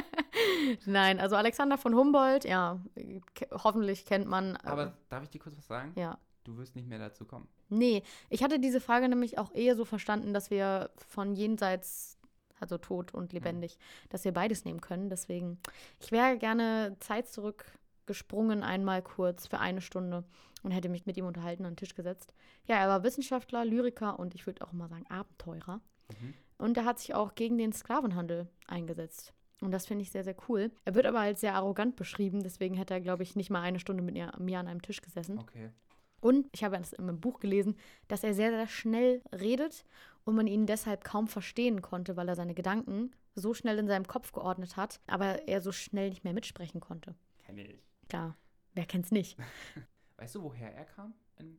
[SPEAKER 1] Nein, also Alexander von Humboldt, ja, hoffentlich kennt man.
[SPEAKER 2] Aber darf ich dir kurz was sagen?
[SPEAKER 1] Ja.
[SPEAKER 2] Du wirst nicht mehr dazu kommen.
[SPEAKER 1] Nee, ich hatte diese Frage nämlich auch eher so verstanden, dass wir von jenseits, also tot und lebendig, dass wir beides nehmen können. Deswegen, ich wäre gerne Zeit zurückgesprungen, einmal kurz für 1 Stunde und hätte mich mit ihm unterhalten, an den Tisch gesetzt. Ja, er war Wissenschaftler, Lyriker und ich würde auch mal sagen Abenteurer.
[SPEAKER 2] Mhm.
[SPEAKER 1] Und er hat sich auch gegen den Sklavenhandel eingesetzt. Und das finde ich sehr, sehr cool. Er wird aber als sehr arrogant beschrieben, deswegen hätte er, glaube ich, nicht mal 1 Stunde mit mir an einem Tisch gesessen.
[SPEAKER 2] Okay.
[SPEAKER 1] Und ich habe das in meinem Buch gelesen, dass er sehr, sehr schnell redet und man ihn deshalb kaum verstehen konnte, weil er seine Gedanken so schnell in seinem Kopf geordnet hat, aber er so schnell nicht mehr mitsprechen konnte.
[SPEAKER 2] Kenne ich.
[SPEAKER 1] Klar, wer kennt's nicht?
[SPEAKER 2] Weißt du, woher er kam?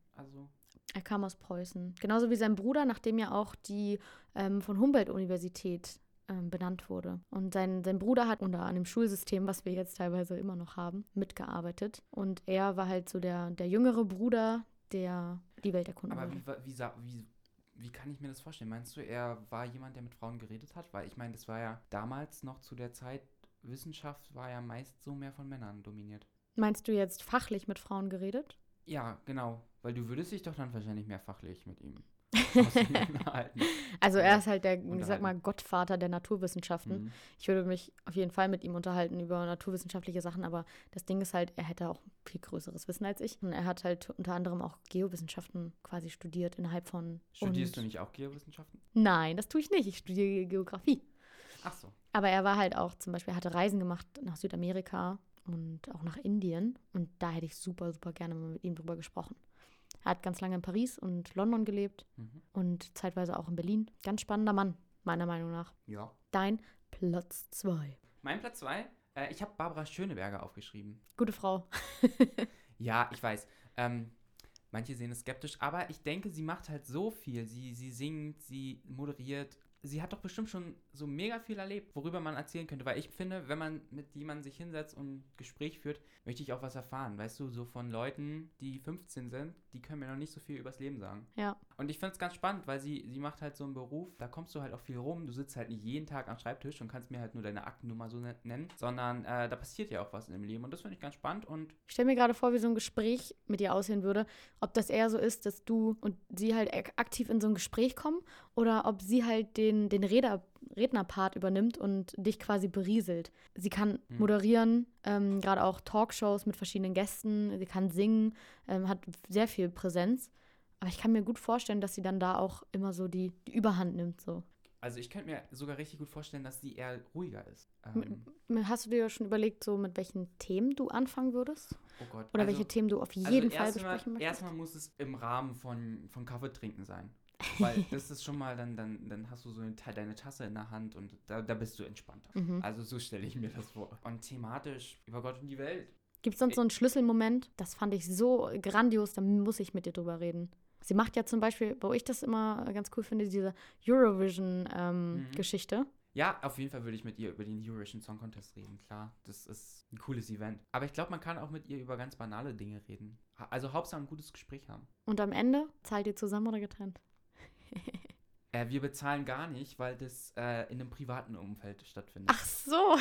[SPEAKER 1] Er kam aus Preußen. Genauso wie sein Bruder, nachdem ja auch die von Humboldt-Universität benannt wurde. Und sein Bruder hat unter einem Schulsystem, was wir jetzt teilweise immer noch haben, mitgearbeitet. Und er war halt so der jüngere Bruder, der die Welt erkunden
[SPEAKER 2] Aber
[SPEAKER 1] wollte.
[SPEAKER 2] wie kann ich mir das vorstellen? Meinst du, er war jemand, der mit Frauen geredet hat? Weil ich meine, das war ja damals noch zu der Zeit, Wissenschaft war ja meist so mehr von Männern dominiert.
[SPEAKER 1] Meinst du jetzt fachlich mit Frauen geredet?
[SPEAKER 2] Ja, genau. Weil du würdest dich doch dann wahrscheinlich mehr fachlich mit ihm auseinanderhalten.
[SPEAKER 1] Also er ist halt der, ich
[SPEAKER 2] Unterhalten.
[SPEAKER 1] sag mal, Gottvater der Naturwissenschaften.
[SPEAKER 2] Mhm.
[SPEAKER 1] Ich würde mich auf jeden Fall mit ihm unterhalten über naturwissenschaftliche Sachen, aber das Ding ist halt, er hätte auch viel größeres Wissen als ich. Und er hat halt unter anderem auch Geowissenschaften quasi studiert innerhalb von...
[SPEAKER 2] Studierst du nicht auch Geowissenschaften?
[SPEAKER 1] Nein, das tue ich nicht. Ich studiere Geografie.
[SPEAKER 2] Ach so.
[SPEAKER 1] Aber er war halt auch zum Beispiel, er hatte Reisen gemacht nach Südamerika und auch nach Indien. Und da hätte ich super, super gerne mal mit ihm drüber gesprochen. Er hat ganz lange in Paris und London gelebt
[SPEAKER 2] Mhm.
[SPEAKER 1] und zeitweise auch in Berlin. Ganz spannender Mann, meiner Meinung nach.
[SPEAKER 2] Ja.
[SPEAKER 1] Dein Platz 2.
[SPEAKER 2] Mein Platz 2, ich habe Barbara Schöneberger aufgeschrieben.
[SPEAKER 1] Gute Frau.
[SPEAKER 2] Ja, ich weiß. Manche sehen es skeptisch, aber ich denke, sie macht halt so viel. Sie singt, sie moderiert, sie hat doch bestimmt schon so mega viel erlebt, worüber man erzählen könnte. Weil ich finde, wenn man mit jemandem sich hinsetzt und ein Gespräch führt, möchte ich auch was erfahren. Weißt du, so von Leuten, die 15 sind, die können mir noch nicht so viel übers Leben sagen.
[SPEAKER 1] Ja.
[SPEAKER 2] Und ich finde es ganz spannend, weil sie macht halt so einen Beruf, da kommst du halt auch viel rum. Du sitzt halt nicht jeden Tag am Schreibtisch und kannst mir halt nur deine Aktennummer so nennen, sondern da passiert ja auch was in dem Leben. Und das finde ich ganz spannend. Und
[SPEAKER 1] Ich stelle mir gerade vor, wie so ein Gespräch mit ihr aussehen würde. Ob das eher so ist, dass du und sie halt aktiv in so ein Gespräch kommen oder ob sie halt den Rednerpart übernimmt und dich quasi berieselt. Sie kann moderieren, gerade auch Talkshows mit verschiedenen Gästen. Sie kann singen, hat sehr viel Präsenz. Aber ich kann mir gut vorstellen, dass sie dann da auch immer so die Überhand nimmt. So.
[SPEAKER 2] also ich könnte mir sogar richtig gut vorstellen, dass sie eher ruhiger ist.
[SPEAKER 1] Hast du dir schon überlegt, so mit welchen Themen du anfangen würdest?
[SPEAKER 2] Oh Gott.
[SPEAKER 1] Oder welche Themen du auf jeden Fall besprechen möchtest?
[SPEAKER 2] Erstmal muss es im Rahmen von Kaffee trinken sein. Weil das ist schon mal, dann hast du so deine Tasse in der Hand und da bist du entspannter. Also so stelle ich mir das vor. Und thematisch über Gott und die Welt.
[SPEAKER 1] Gibt es sonst so einen Schlüsselmoment? Das fand ich so grandios, da muss ich mit dir drüber reden. Sie macht ja zum Beispiel, wo ich das immer ganz cool finde, diese Eurovision-Geschichte.
[SPEAKER 2] Ja, auf jeden Fall würde ich mit ihr über den Eurovision Song Contest reden, klar. Das ist ein cooles Event. Aber ich glaube, man kann auch mit ihr über ganz banale Dinge reden. Also Hauptsache ein gutes Gespräch haben.
[SPEAKER 1] Und am Ende zahlt ihr zusammen oder getrennt?
[SPEAKER 2] Wir bezahlen gar nicht, weil das in einem privaten Umfeld stattfindet.
[SPEAKER 1] Ach so.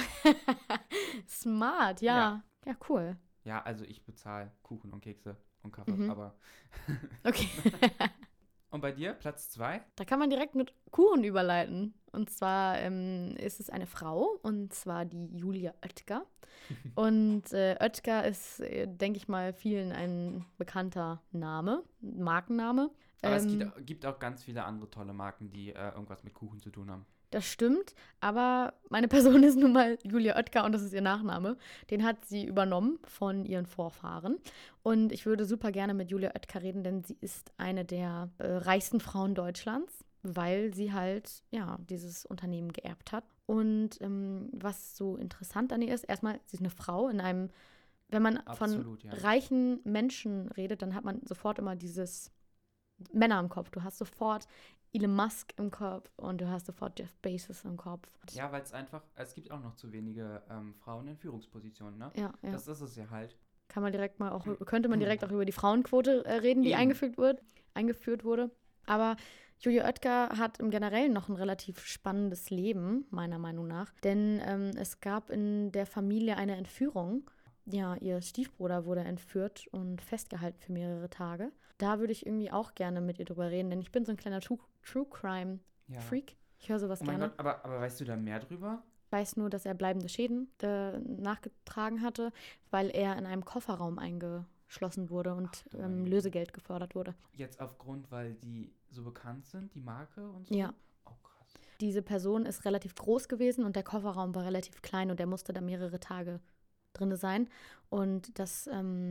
[SPEAKER 1] Smart, ja. Ja, cool.
[SPEAKER 2] Ja, also ich bezahle Kuchen und Kekse und Kaffee, aber...
[SPEAKER 1] Okay.
[SPEAKER 2] Und bei dir, Platz 2?
[SPEAKER 1] Da kann man direkt mit Kuchen überleiten. Und zwar ist es eine Frau, und zwar die Julia Oetker. Und Oetker ist, denke ich mal, vielen ein bekannter Name, Markenname.
[SPEAKER 2] Aber es gibt auch ganz viele andere tolle Marken, die irgendwas mit Kuchen zu tun haben.
[SPEAKER 1] Das stimmt, aber meine Person ist nun mal Julia Oetker und das ist ihr Nachname. Den hat sie übernommen von ihren Vorfahren. Und ich würde super gerne mit Julia Oetker reden, denn sie ist eine der reichsten Frauen Deutschlands, weil sie halt, ja, dieses Unternehmen geerbt hat. Und was so interessant an ihr ist, erstmal, sie ist eine Frau in einem, wenn man
[SPEAKER 2] Absolut,
[SPEAKER 1] von
[SPEAKER 2] ja.
[SPEAKER 1] reichen Menschen redet, dann hat man sofort immer dieses Männer im Kopf. Du hast sofort Elon Musk im Kopf und du hast sofort Jeff Bezos im Kopf.
[SPEAKER 2] Ja, weil es gibt auch noch zu wenige Frauen in Führungspositionen, ne?
[SPEAKER 1] Ja.
[SPEAKER 2] Das ist es ja halt.
[SPEAKER 1] Könnte man direkt auch über die Frauenquote reden, die eingeführt wurde. Aber Julia Oetker hat im Generellen noch ein relativ spannendes Leben, meiner Meinung nach. Denn es gab in der Familie eine Entführung. Ja, ihr Stiefbruder wurde entführt und festgehalten für mehrere Tage. Da würde ich irgendwie auch gerne mit ihr drüber reden, denn ich bin so ein kleiner True Crime Freak. Ich höre sowas
[SPEAKER 2] Oh mein
[SPEAKER 1] gerne.
[SPEAKER 2] Gott, aber weißt du da mehr drüber?
[SPEAKER 1] Ich weiß nur, dass er bleibende Schäden nachgetragen hatte, weil er in einem Kofferraum eingeschlossen wurde und Lösegeld gefordert wurde.
[SPEAKER 2] Jetzt aufgrund, weil die so bekannt sind, die Marke und so?
[SPEAKER 1] Ja.
[SPEAKER 2] Oh, krass.
[SPEAKER 1] Diese Person ist relativ groß gewesen und der Kofferraum war relativ klein und er musste da mehrere Tage drin sein. Und das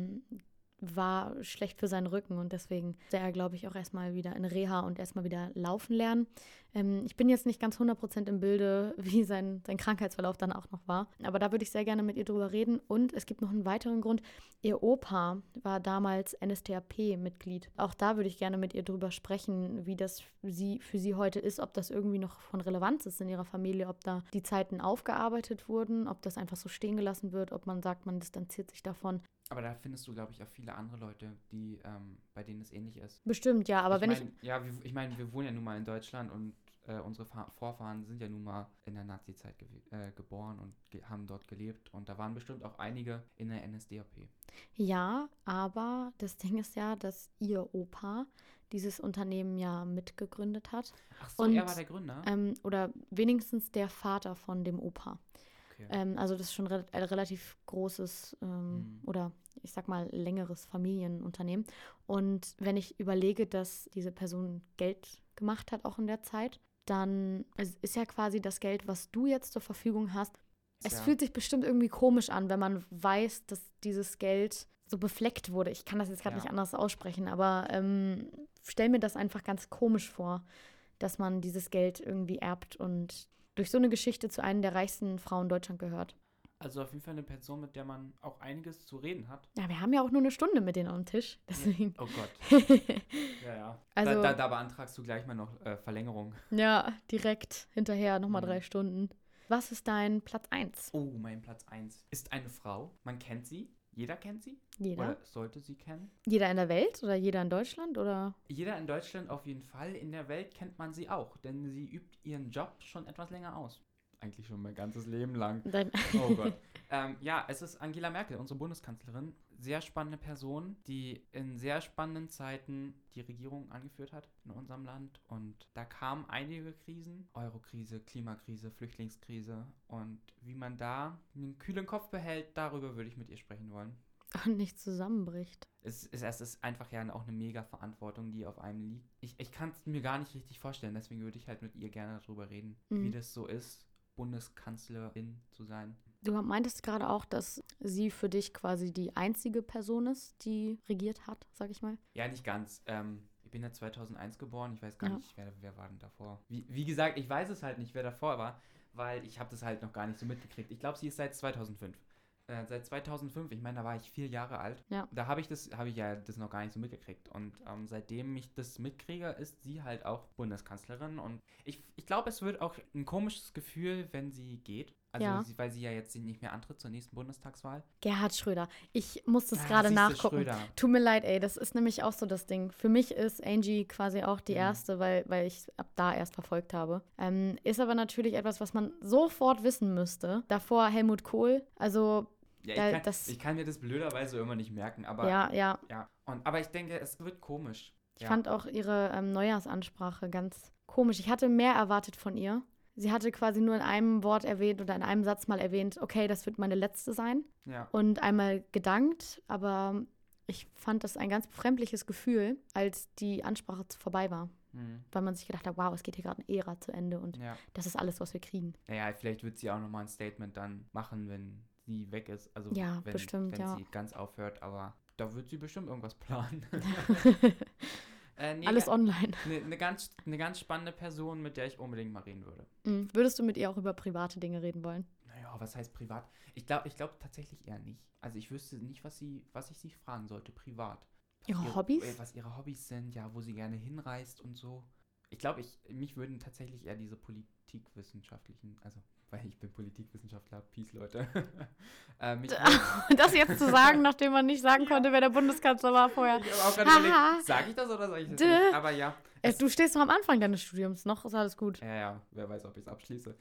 [SPEAKER 1] war schlecht für seinen Rücken und deswegen musste er, glaube ich, auch erstmal wieder in Reha und erstmal wieder laufen lernen. Ich bin jetzt nicht ganz 100% im Bilde, wie sein Krankheitsverlauf dann auch noch war, aber da würde ich sehr gerne mit ihr drüber reden. Und es gibt noch einen weiteren Grund. Ihr Opa war damals NSDAP-Mitglied. Auch da würde ich gerne mit ihr drüber sprechen, wie das für sie heute ist, ob das irgendwie noch von Relevanz ist in ihrer Familie, ob da die Zeiten aufgearbeitet wurden, ob das einfach so stehen gelassen wird, ob man sagt, man distanziert sich davon.
[SPEAKER 2] Aber da findest du, glaube ich, auch viele andere Leute, die bei denen es ähnlich ist.
[SPEAKER 1] Bestimmt, ja, aber
[SPEAKER 2] ich meine, wir wohnen ja nun mal in Deutschland und unsere Vorfahren sind ja nun mal in der Nazi-Zeit geboren und haben dort gelebt. Und da waren bestimmt auch einige in der NSDAP.
[SPEAKER 1] Ja, aber das Ding ist ja, dass ihr Opa dieses Unternehmen ja mitgegründet hat.
[SPEAKER 2] Ach so,
[SPEAKER 1] und,
[SPEAKER 2] er war der Gründer?
[SPEAKER 1] Oder wenigstens der Vater von dem Opa.
[SPEAKER 2] Okay.
[SPEAKER 1] Also das ist schon ein relativ großes oder ich sag mal längeres Familienunternehmen. Und wenn ich überlege, dass diese Person Geld gemacht hat auch in der Zeit, dann ist ja quasi das Geld, was du jetzt zur Verfügung hast. Es fühlt sich bestimmt irgendwie komisch an, wenn man weiß, dass dieses Geld so befleckt wurde. Ich kann das jetzt gerade nicht anders aussprechen, aber stell mir das einfach ganz komisch vor, dass man dieses Geld irgendwie erbt und durch so eine Geschichte zu einer der reichsten Frauen Deutschland gehört.
[SPEAKER 2] Also auf jeden Fall eine Person, mit der man auch einiges zu reden hat.
[SPEAKER 1] Ja, wir haben ja auch nur eine Stunde mit denen am Tisch. Deswegen.
[SPEAKER 2] Oh Gott. Ja.
[SPEAKER 1] Also,
[SPEAKER 2] Da beantragst du gleich mal noch Verlängerung.
[SPEAKER 1] ja, direkt hinterher nochmal
[SPEAKER 2] Mhm.
[SPEAKER 1] 3 Stunden. Was ist dein Platz 1?
[SPEAKER 2] Oh, mein Platz 1 ist eine Frau. Man kennt sie. Jeder kennt sie.
[SPEAKER 1] Jeder?
[SPEAKER 2] Oder sollte sie kennen.
[SPEAKER 1] Jeder in der Welt oder jeder in Deutschland? Oder?
[SPEAKER 2] Jeder in Deutschland auf jeden Fall. In der Welt kennt man sie auch, denn sie übt ihren Job schon etwas länger aus. Eigentlich schon mein ganzes Leben lang.
[SPEAKER 1] Dein
[SPEAKER 2] Oh Gott. Ja, es ist Angela Merkel, unsere Bundeskanzlerin. Sehr spannende Person, die in sehr spannenden Zeiten die Regierung angeführt hat in unserem Land. Und da kamen einige Krisen. Eurokrise, Klimakrise, Flüchtlingskrise. Und wie man da einen kühlen Kopf behält, darüber würde ich mit ihr sprechen wollen.
[SPEAKER 1] Und nicht zusammenbricht.
[SPEAKER 2] Es ist einfach ja auch eine mega Verantwortung, die auf einem liegt. Ich kann es mir gar nicht richtig vorstellen, deswegen würde ich halt mit ihr gerne darüber reden, wie das so ist, Bundeskanzlerin zu sein.
[SPEAKER 1] Du meintest gerade auch, dass sie für dich quasi die einzige Person ist, die regiert hat, sag ich mal.
[SPEAKER 2] Ja, nicht ganz. Ich bin ja 2001 geboren, ich weiß gar
[SPEAKER 1] Ja.
[SPEAKER 2] nicht, wer war denn davor. Wie gesagt, ich weiß es halt nicht, wer davor war, weil ich habe das halt noch gar nicht so mitgekriegt. Ich glaube, sie ist seit 2005. Seit 2005, ich meine, da war ich 4 Jahre alt.
[SPEAKER 1] Ja.
[SPEAKER 2] Da habe ich ja das noch gar nicht so mitgekriegt. Und seitdem ich das mitkriege, ist sie halt auch Bundeskanzlerin. Und ich glaube, es wird auch ein komisches Gefühl, wenn sie geht. Also,
[SPEAKER 1] Ja.
[SPEAKER 2] weil sie ja jetzt nicht mehr antritt zur nächsten Bundestagswahl.
[SPEAKER 1] Gerhard Schröder. Ich muss das
[SPEAKER 2] Ah,
[SPEAKER 1] gerade
[SPEAKER 2] siehste,
[SPEAKER 1] nachgucken.
[SPEAKER 2] Schröder.
[SPEAKER 1] Tut mir leid, ey, das ist nämlich auch so das Ding. Für mich ist Angie quasi auch die erste, weil ich ab da erst verfolgt habe. Ist aber natürlich etwas, was man sofort wissen müsste. Davor Helmut Kohl, also
[SPEAKER 2] Ja,
[SPEAKER 1] das-
[SPEAKER 2] ich kann mir das blöderweise immer nicht merken, aber
[SPEAKER 1] ja.
[SPEAKER 2] ja. Aber ich denke, es wird komisch.
[SPEAKER 1] Ich fand auch ihre Neujahrsansprache ganz komisch. Ich hatte mehr erwartet von ihr. Sie hatte quasi nur in einem Wort erwähnt oder in einem Satz mal erwähnt, okay, das wird meine letzte sein.
[SPEAKER 2] Ja.
[SPEAKER 1] Und einmal gedankt, aber ich fand das ein ganz befremdliches Gefühl, als die Ansprache vorbei war.
[SPEAKER 2] Mhm.
[SPEAKER 1] Weil man sich gedacht hat, wow, es geht hier gerade eine Ära zu Ende und
[SPEAKER 2] Ja.
[SPEAKER 1] das ist alles, was wir kriegen.
[SPEAKER 2] Naja, vielleicht wird sie auch nochmal ein Statement dann machen, wenn sie weg ist. Also
[SPEAKER 1] Ja,
[SPEAKER 2] wenn,
[SPEAKER 1] bestimmt,
[SPEAKER 2] wenn
[SPEAKER 1] ja.
[SPEAKER 2] sie ganz aufhört, aber da wird sie bestimmt irgendwas planen.
[SPEAKER 1] Alles online.
[SPEAKER 2] Eine ganz spannende Person, mit der ich unbedingt mal reden würde.
[SPEAKER 1] Würdest du mit ihr auch über private Dinge reden wollen?
[SPEAKER 2] Naja, was heißt privat? Ich glaube tatsächlich eher nicht. Also ich wüsste nicht, was ich sie fragen sollte, privat.
[SPEAKER 1] Ihre Hobbys?
[SPEAKER 2] Was ihre Hobbys sind, ja, wo sie gerne hinreist und so. Ich glaube, mich würden tatsächlich eher diese politikwissenschaftlichen, also, weil ich bin Politikwissenschaftler, Peace, Leute.
[SPEAKER 1] Das jetzt zu sagen, nachdem man nicht sagen konnte, wer der Bundeskanzler war vorher.
[SPEAKER 2] Ich habe auch gerade
[SPEAKER 1] Haha.
[SPEAKER 2] überlegt, sage ich das oder sage ich das
[SPEAKER 1] Dö.
[SPEAKER 2] nicht? Aber ja.
[SPEAKER 1] Du stehst noch am Anfang deines Studiums, noch ist alles gut.
[SPEAKER 2] Ja, wer weiß, ob ich es abschließe.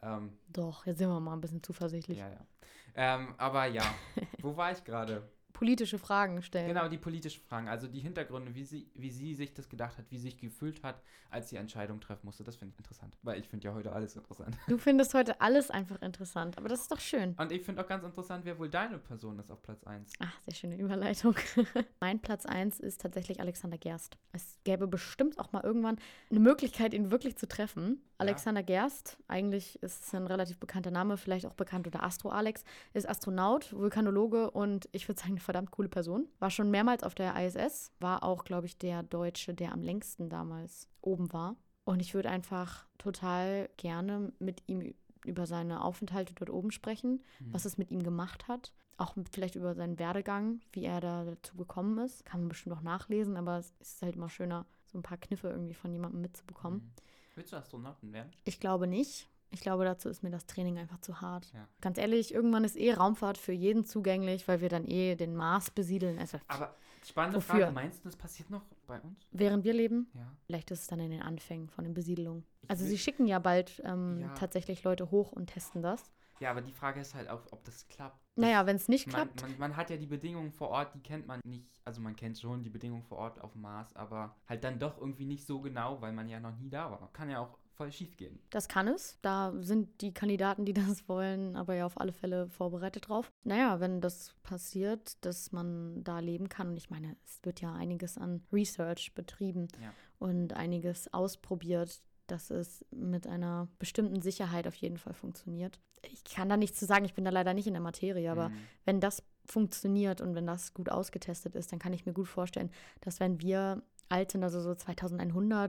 [SPEAKER 1] Doch, jetzt sind wir mal ein bisschen zuversichtlich.
[SPEAKER 2] Ja. Aber ja, wo war ich gerade?
[SPEAKER 1] Politische Fragen stellen.
[SPEAKER 2] Genau, die politischen Fragen, also die Hintergründe, wie sie sich das gedacht hat, wie sie sich gefühlt hat, als sie Entscheidungen treffen musste. Das finde ich interessant, weil ich finde ja heute alles interessant.
[SPEAKER 1] Du findest heute alles einfach interessant, aber das ist doch schön.
[SPEAKER 2] Und ich finde auch ganz interessant, wer wohl deine Person ist auf Platz 1.
[SPEAKER 1] Ach, sehr schöne Überleitung. Mein Platz 1 ist tatsächlich Alexander Gerst. Es gäbe bestimmt auch mal irgendwann eine Möglichkeit, ihn wirklich zu treffen. Alexander Gerst, eigentlich ist es ein relativ bekannter Name, vielleicht auch bekannt unter Astro Alex, ist Astronaut, Vulkanologe und ich würde sagen, eine verdammt coole Person. War schon mehrmals auf der ISS, war auch, glaube ich, der Deutsche, der am längsten damals oben war. Und ich würde einfach total gerne mit ihm über seine Aufenthalte dort oben sprechen, was es mit ihm gemacht hat. Auch vielleicht über seinen Werdegang, wie er da dazu gekommen ist. Kann man bestimmt auch nachlesen, aber es ist halt immer schöner, so ein paar Kniffe irgendwie von jemandem mitzubekommen.
[SPEAKER 2] Willst du Astronauten werden?
[SPEAKER 1] Ich glaube nicht. Ich glaube, dazu ist mir das Training einfach zu hart.
[SPEAKER 2] Ja.
[SPEAKER 1] Ganz ehrlich, irgendwann ist Raumfahrt für jeden zugänglich, weil wir dann den Mars besiedeln. Also,
[SPEAKER 2] Aber spannende
[SPEAKER 1] Wofür?
[SPEAKER 2] Frage, meinst du, das passiert noch bei uns?
[SPEAKER 1] während wir leben,
[SPEAKER 2] Ja.
[SPEAKER 1] vielleicht ist es dann in den Anfängen von den Besiedelungen.
[SPEAKER 2] Ich
[SPEAKER 1] Also
[SPEAKER 2] will-
[SPEAKER 1] sie schicken ja bald
[SPEAKER 2] Ja.
[SPEAKER 1] tatsächlich Leute hoch und testen das.
[SPEAKER 2] Ja, aber die Frage ist halt auch, ob das klappt.
[SPEAKER 1] Naja, wenn es nicht
[SPEAKER 2] Man,
[SPEAKER 1] klappt,
[SPEAKER 2] man hat ja die Bedingungen vor Ort, die kennt man nicht. Also man kennt schon die Bedingungen vor Ort auf dem Mars, aber halt dann doch irgendwie nicht so genau, weil man ja noch nie da war. Kann ja auch voll schief gehen.
[SPEAKER 1] das kann es. Da sind die Kandidaten, die das wollen, aber ja auf alle Fälle vorbereitet drauf. Naja, wenn das passiert, dass man da leben kann, und ich meine, es wird ja einiges an Research betrieben
[SPEAKER 2] Ja.
[SPEAKER 1] und einiges ausprobiert, dass es mit einer bestimmten Sicherheit auf jeden Fall funktioniert. Ich kann da nichts zu sagen, ich bin da leider nicht in der Materie, aber wenn das funktioniert und wenn das gut ausgetestet ist, dann kann ich mir gut vorstellen, dass wenn wir alt sind, also so 2100,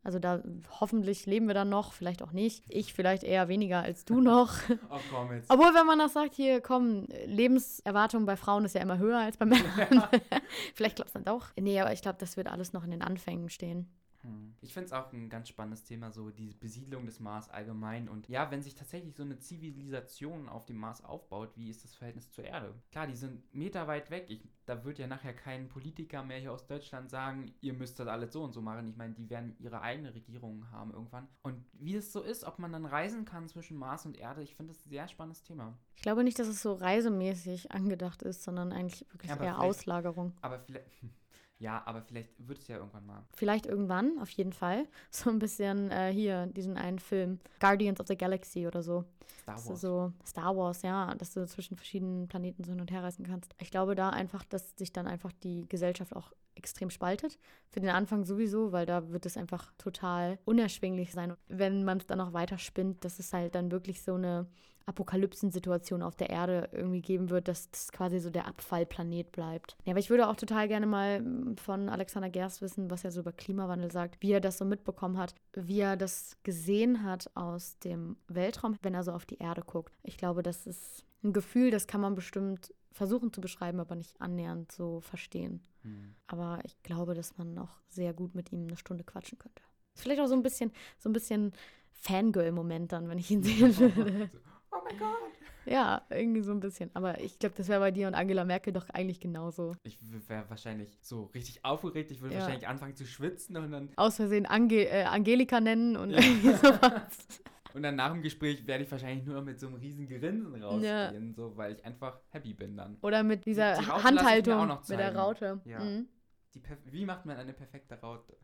[SPEAKER 1] Also da hoffentlich leben wir dann noch, vielleicht auch nicht. Ich vielleicht eher weniger als du noch.
[SPEAKER 2] Oh, komm jetzt.
[SPEAKER 1] Obwohl, wenn man das sagt, hier, komm, Lebenserwartung bei Frauen ist ja immer höher als bei Männern. Vielleicht klappt es dann doch. Nee, aber ich glaube, das wird alles noch in den Anfängen stehen.
[SPEAKER 2] Ich finde es auch ein ganz spannendes Thema, so die Besiedlung des Mars allgemein. Und ja, wenn sich tatsächlich so eine Zivilisation auf dem Mars aufbaut, wie ist das Verhältnis zur Erde? Klar, die sind meterweit weg. Da wird ja nachher kein Politiker mehr hier aus Deutschland sagen, ihr müsst das alles so und so machen. Ich meine, die werden ihre eigene Regierung haben irgendwann. Und wie es so ist, ob man dann reisen kann zwischen Mars und Erde, ich finde das ein sehr spannendes Thema.
[SPEAKER 1] Ich glaube nicht, dass es so reisemäßig angedacht ist, sondern eigentlich wirklich
[SPEAKER 2] Ja, aber
[SPEAKER 1] eher
[SPEAKER 2] vielleicht-
[SPEAKER 1] Auslagerung.
[SPEAKER 2] Aber vielleicht... Ja, aber vielleicht wird es ja irgendwann mal.
[SPEAKER 1] Vielleicht irgendwann, auf jeden Fall. So ein bisschen hier, diesen einen Film, Guardians of the Galaxy oder so.
[SPEAKER 2] Star
[SPEAKER 1] Dass du
[SPEAKER 2] Wars.
[SPEAKER 1] so Star Wars, ja, dass du zwischen verschiedenen Planeten so hin und her reisen kannst. Ich glaube da einfach, dass sich dann einfach die Gesellschaft auch extrem spaltet. Für den Anfang sowieso, weil da wird es einfach total unerschwinglich sein. Und wenn man es dann noch weiter spinnt, dass es halt dann wirklich so eine Apokalypsensituation auf der Erde irgendwie geben wird, dass das quasi so der Abfallplanet bleibt. Ja, aber ich würde auch total gerne mal von Alexander Gerst wissen, was er so über Klimawandel sagt, wie er das so mitbekommen hat, wie er das gesehen hat aus dem Weltraum, wenn er so auf die Erde guckt. Ich glaube, das ist ein Gefühl, das kann man bestimmt versuchen zu beschreiben, aber nicht annähernd so verstehen. Aber ich glaube, dass man auch sehr gut mit ihm eine Stunde quatschen könnte. Vielleicht auch so ein bisschen Fangirl-Moment dann, wenn ich ihn sehen würde.
[SPEAKER 2] Oh mein Gott.
[SPEAKER 1] Ja, irgendwie so ein bisschen. Aber ich glaube, das wäre bei dir und Angela Merkel doch eigentlich genauso.
[SPEAKER 2] Ich wäre wahrscheinlich so richtig aufgeregt. Ich würde
[SPEAKER 1] Ja.
[SPEAKER 2] wahrscheinlich anfangen zu schwitzen und dann
[SPEAKER 1] Aus Versehen Angelika nennen und irgendwie sowas.
[SPEAKER 2] Und dann nach dem Gespräch werde ich wahrscheinlich nur noch mit so einem riesen Grinsen rausgehen, so, weil ich einfach happy bin dann.
[SPEAKER 1] Oder mit dieser
[SPEAKER 2] Die Raute lasse ich mir
[SPEAKER 1] Handhaltung
[SPEAKER 2] auch noch
[SPEAKER 1] mit der
[SPEAKER 2] zeigen.
[SPEAKER 1] Raute.
[SPEAKER 2] Ja.
[SPEAKER 1] Mhm.
[SPEAKER 2] Wie macht man eine perfekte Raute?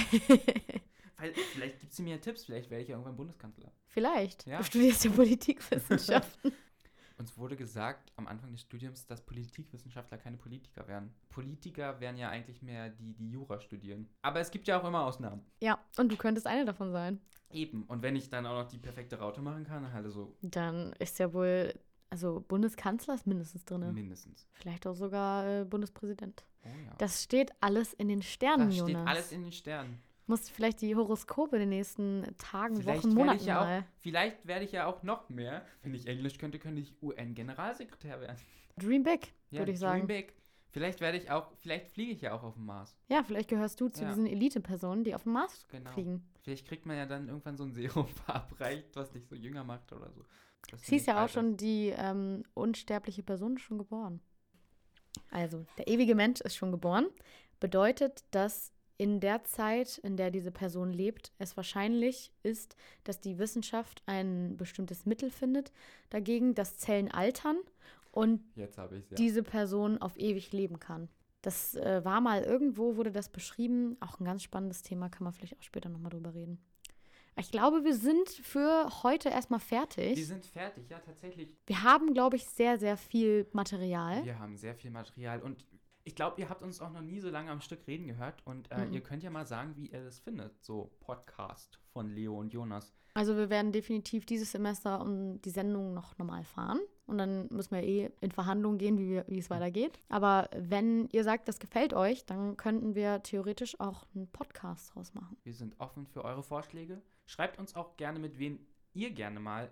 [SPEAKER 2] Weil, vielleicht gibt sie mir Tipps, vielleicht werde ich ja irgendwann Bundeskanzler.
[SPEAKER 1] Vielleicht.
[SPEAKER 2] Ja.
[SPEAKER 1] Du studierst ja Politikwissenschaften.
[SPEAKER 2] Uns wurde gesagt am Anfang des Studiums, dass Politikwissenschaftler keine Politiker wären. Politiker wären ja eigentlich mehr die Jura studieren. Aber es gibt ja auch immer Ausnahmen.
[SPEAKER 1] Ja, und du könntest eine davon sein.
[SPEAKER 2] Eben. Und wenn ich dann auch noch die perfekte Raute machen kann, halt so
[SPEAKER 1] Dann ist ja wohl, also Bundeskanzler ist mindestens drin.
[SPEAKER 2] mindestens.
[SPEAKER 1] Vielleicht auch sogar Bundespräsident.
[SPEAKER 2] Oh ja.
[SPEAKER 1] Das steht alles in den Sternen,
[SPEAKER 2] Das steht
[SPEAKER 1] Jonas.
[SPEAKER 2] alles in den Sternen.
[SPEAKER 1] Musst vielleicht die Horoskope in den nächsten Tagen,
[SPEAKER 2] Vielleicht
[SPEAKER 1] Wochen,
[SPEAKER 2] werde
[SPEAKER 1] Monaten
[SPEAKER 2] ich ja
[SPEAKER 1] mal.
[SPEAKER 2] Vielleicht werde ich ja auch noch mehr. Wenn ich Englisch könnte ich UN-Generalsekretär werden.
[SPEAKER 1] Dream big,
[SPEAKER 2] Ja,
[SPEAKER 1] würde ich
[SPEAKER 2] dream
[SPEAKER 1] sagen.
[SPEAKER 2] big. Vielleicht fliege ich ja auch auf dem Mars.
[SPEAKER 1] Ja, vielleicht gehörst du zu
[SPEAKER 2] Ja.
[SPEAKER 1] diesen Elite-Personen, die auf dem Mars
[SPEAKER 2] Genau.
[SPEAKER 1] fliegen.
[SPEAKER 2] Vielleicht kriegt man ja dann irgendwann so ein Serum verabreicht, was dich so jünger macht oder so. Das
[SPEAKER 1] Sie ist ja auch schon die unsterbliche Person schon geboren. Also, der ewige Mensch ist schon geboren. Bedeutet, dass in der Zeit, in der diese Person lebt, es wahrscheinlich ist, dass die Wissenschaft ein bestimmtes Mittel findet dagegen, dass Zellen altern und
[SPEAKER 2] Jetzt habe ich es ja.
[SPEAKER 1] diese Person auf ewig leben kann. Das war mal irgendwo, wurde das beschrieben. Auch ein ganz spannendes Thema, kann man vielleicht auch später nochmal drüber reden. Ich glaube, wir sind für heute erstmal fertig.
[SPEAKER 2] Wir sind fertig, ja, tatsächlich.
[SPEAKER 1] Wir haben, glaube ich, sehr, sehr viel Material.
[SPEAKER 2] Wir haben sehr viel Material und ich glaube, ihr habt uns auch noch nie so lange am Stück reden gehört und ihr könnt ja mal sagen, wie ihr das findet, so Podcast von Leo und Jonas.
[SPEAKER 1] Also wir werden definitiv dieses Semester die Sendung noch normal fahren. Und dann müssen wir in Verhandlungen gehen, wie es weitergeht. Aber wenn ihr sagt, das gefällt euch, dann könnten wir theoretisch auch einen Podcast draus machen.
[SPEAKER 2] Wir sind offen für eure Vorschläge. Schreibt uns auch gerne, mit wem ihr gerne mal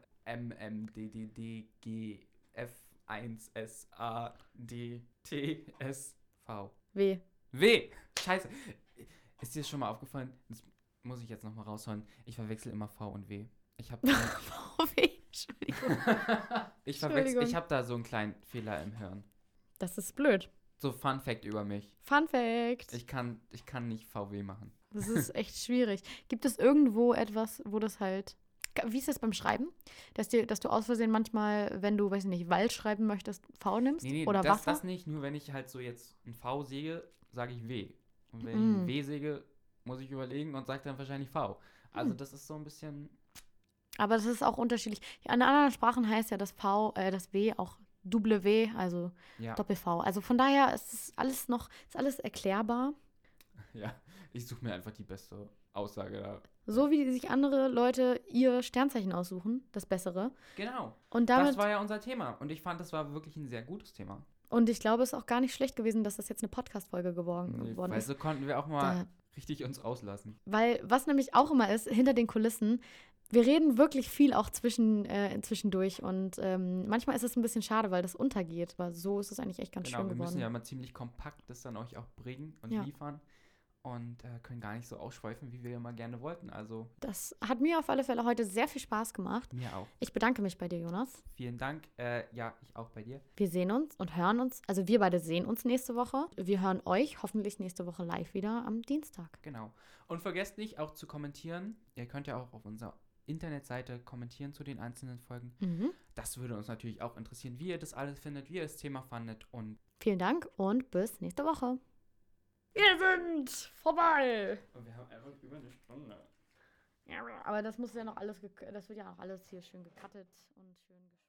[SPEAKER 2] MMDDGF1SADTSV. W. Scheiße. Ist dir schon mal aufgefallen? Das muss ich jetzt nochmal rausholen. Ich verwechsel immer V und W. Ich habe
[SPEAKER 1] Entschuldigung.
[SPEAKER 2] ich hab da so einen kleinen Fehler im Hirn.
[SPEAKER 1] Das ist blöd.
[SPEAKER 2] So Fun Fact über mich.
[SPEAKER 1] Fun Fact.
[SPEAKER 2] Ich kann nicht VW machen.
[SPEAKER 1] Das ist echt schwierig. Gibt es irgendwo etwas, wo das halt... Wie ist das beim Schreiben? Dass du aus Versehen manchmal, wenn du, weiß ich nicht, Wald schreiben möchtest, V nimmst?
[SPEAKER 2] Nee,
[SPEAKER 1] oder Wasser?
[SPEAKER 2] das nicht. Nur wenn ich halt so jetzt ein V säge, sage ich W. Und wenn ich ein W säge, muss ich überlegen und sage dann wahrscheinlich V. Also das ist so ein bisschen...
[SPEAKER 1] Aber das ist auch unterschiedlich. In anderen Sprachen heißt ja das W auch W, also
[SPEAKER 2] Ja,
[SPEAKER 1] Doppel-V. Also von daher ist alles erklärbar.
[SPEAKER 2] ja. Ich suche mir einfach die beste Aussage da.
[SPEAKER 1] So wie sich andere Leute ihr Sternzeichen aussuchen, das Bessere.
[SPEAKER 2] Genau.
[SPEAKER 1] Und damit,
[SPEAKER 2] Das war ja unser Thema. Und ich fand, das war wirklich ein sehr gutes Thema.
[SPEAKER 1] und ich glaube, es ist auch gar nicht schlecht gewesen, dass das jetzt eine Podcast-Folge geworden
[SPEAKER 2] Weil
[SPEAKER 1] ist.
[SPEAKER 2] so konnten wir auch mal richtig uns auslassen.
[SPEAKER 1] Weil was nämlich auch immer ist, hinter den Kulissen, wir reden wirklich viel auch zwischendurch und manchmal ist es ein bisschen schade, weil das untergeht. Aber so ist es eigentlich echt ganz
[SPEAKER 2] Genau,
[SPEAKER 1] schön
[SPEAKER 2] wir
[SPEAKER 1] geworden.
[SPEAKER 2] müssen ja immer ziemlich kompakt das dann euch auch bringen und
[SPEAKER 1] Ja.
[SPEAKER 2] liefern und können gar nicht so ausschweifen, wie wir immer gerne wollten. Also
[SPEAKER 1] Das hat mir auf alle Fälle heute sehr viel Spaß gemacht.
[SPEAKER 2] mir auch.
[SPEAKER 1] Ich bedanke mich bei dir, Jonas.
[SPEAKER 2] Vielen Dank. Ja, ich auch bei dir.
[SPEAKER 1] Wir sehen uns und hören uns, also wir beide sehen uns nächste Woche. Wir hören euch hoffentlich nächste Woche live wieder am Dienstag.
[SPEAKER 2] Genau. Und vergesst nicht auch zu kommentieren. Ihr könnt ja auch auf unserer Internetseite kommentieren zu den einzelnen Folgen.
[SPEAKER 1] Mhm.
[SPEAKER 2] Das würde uns natürlich auch interessieren, wie ihr das alles findet, wie ihr das Thema fandet. Und
[SPEAKER 1] Vielen Dank und bis nächste Woche. Wir sind vorbei.
[SPEAKER 2] wir haben einfach über eine Stunde.
[SPEAKER 1] Ja, aber das muss ja noch alles, das wird ja noch alles hier schön gecuttet und schön geschnitten.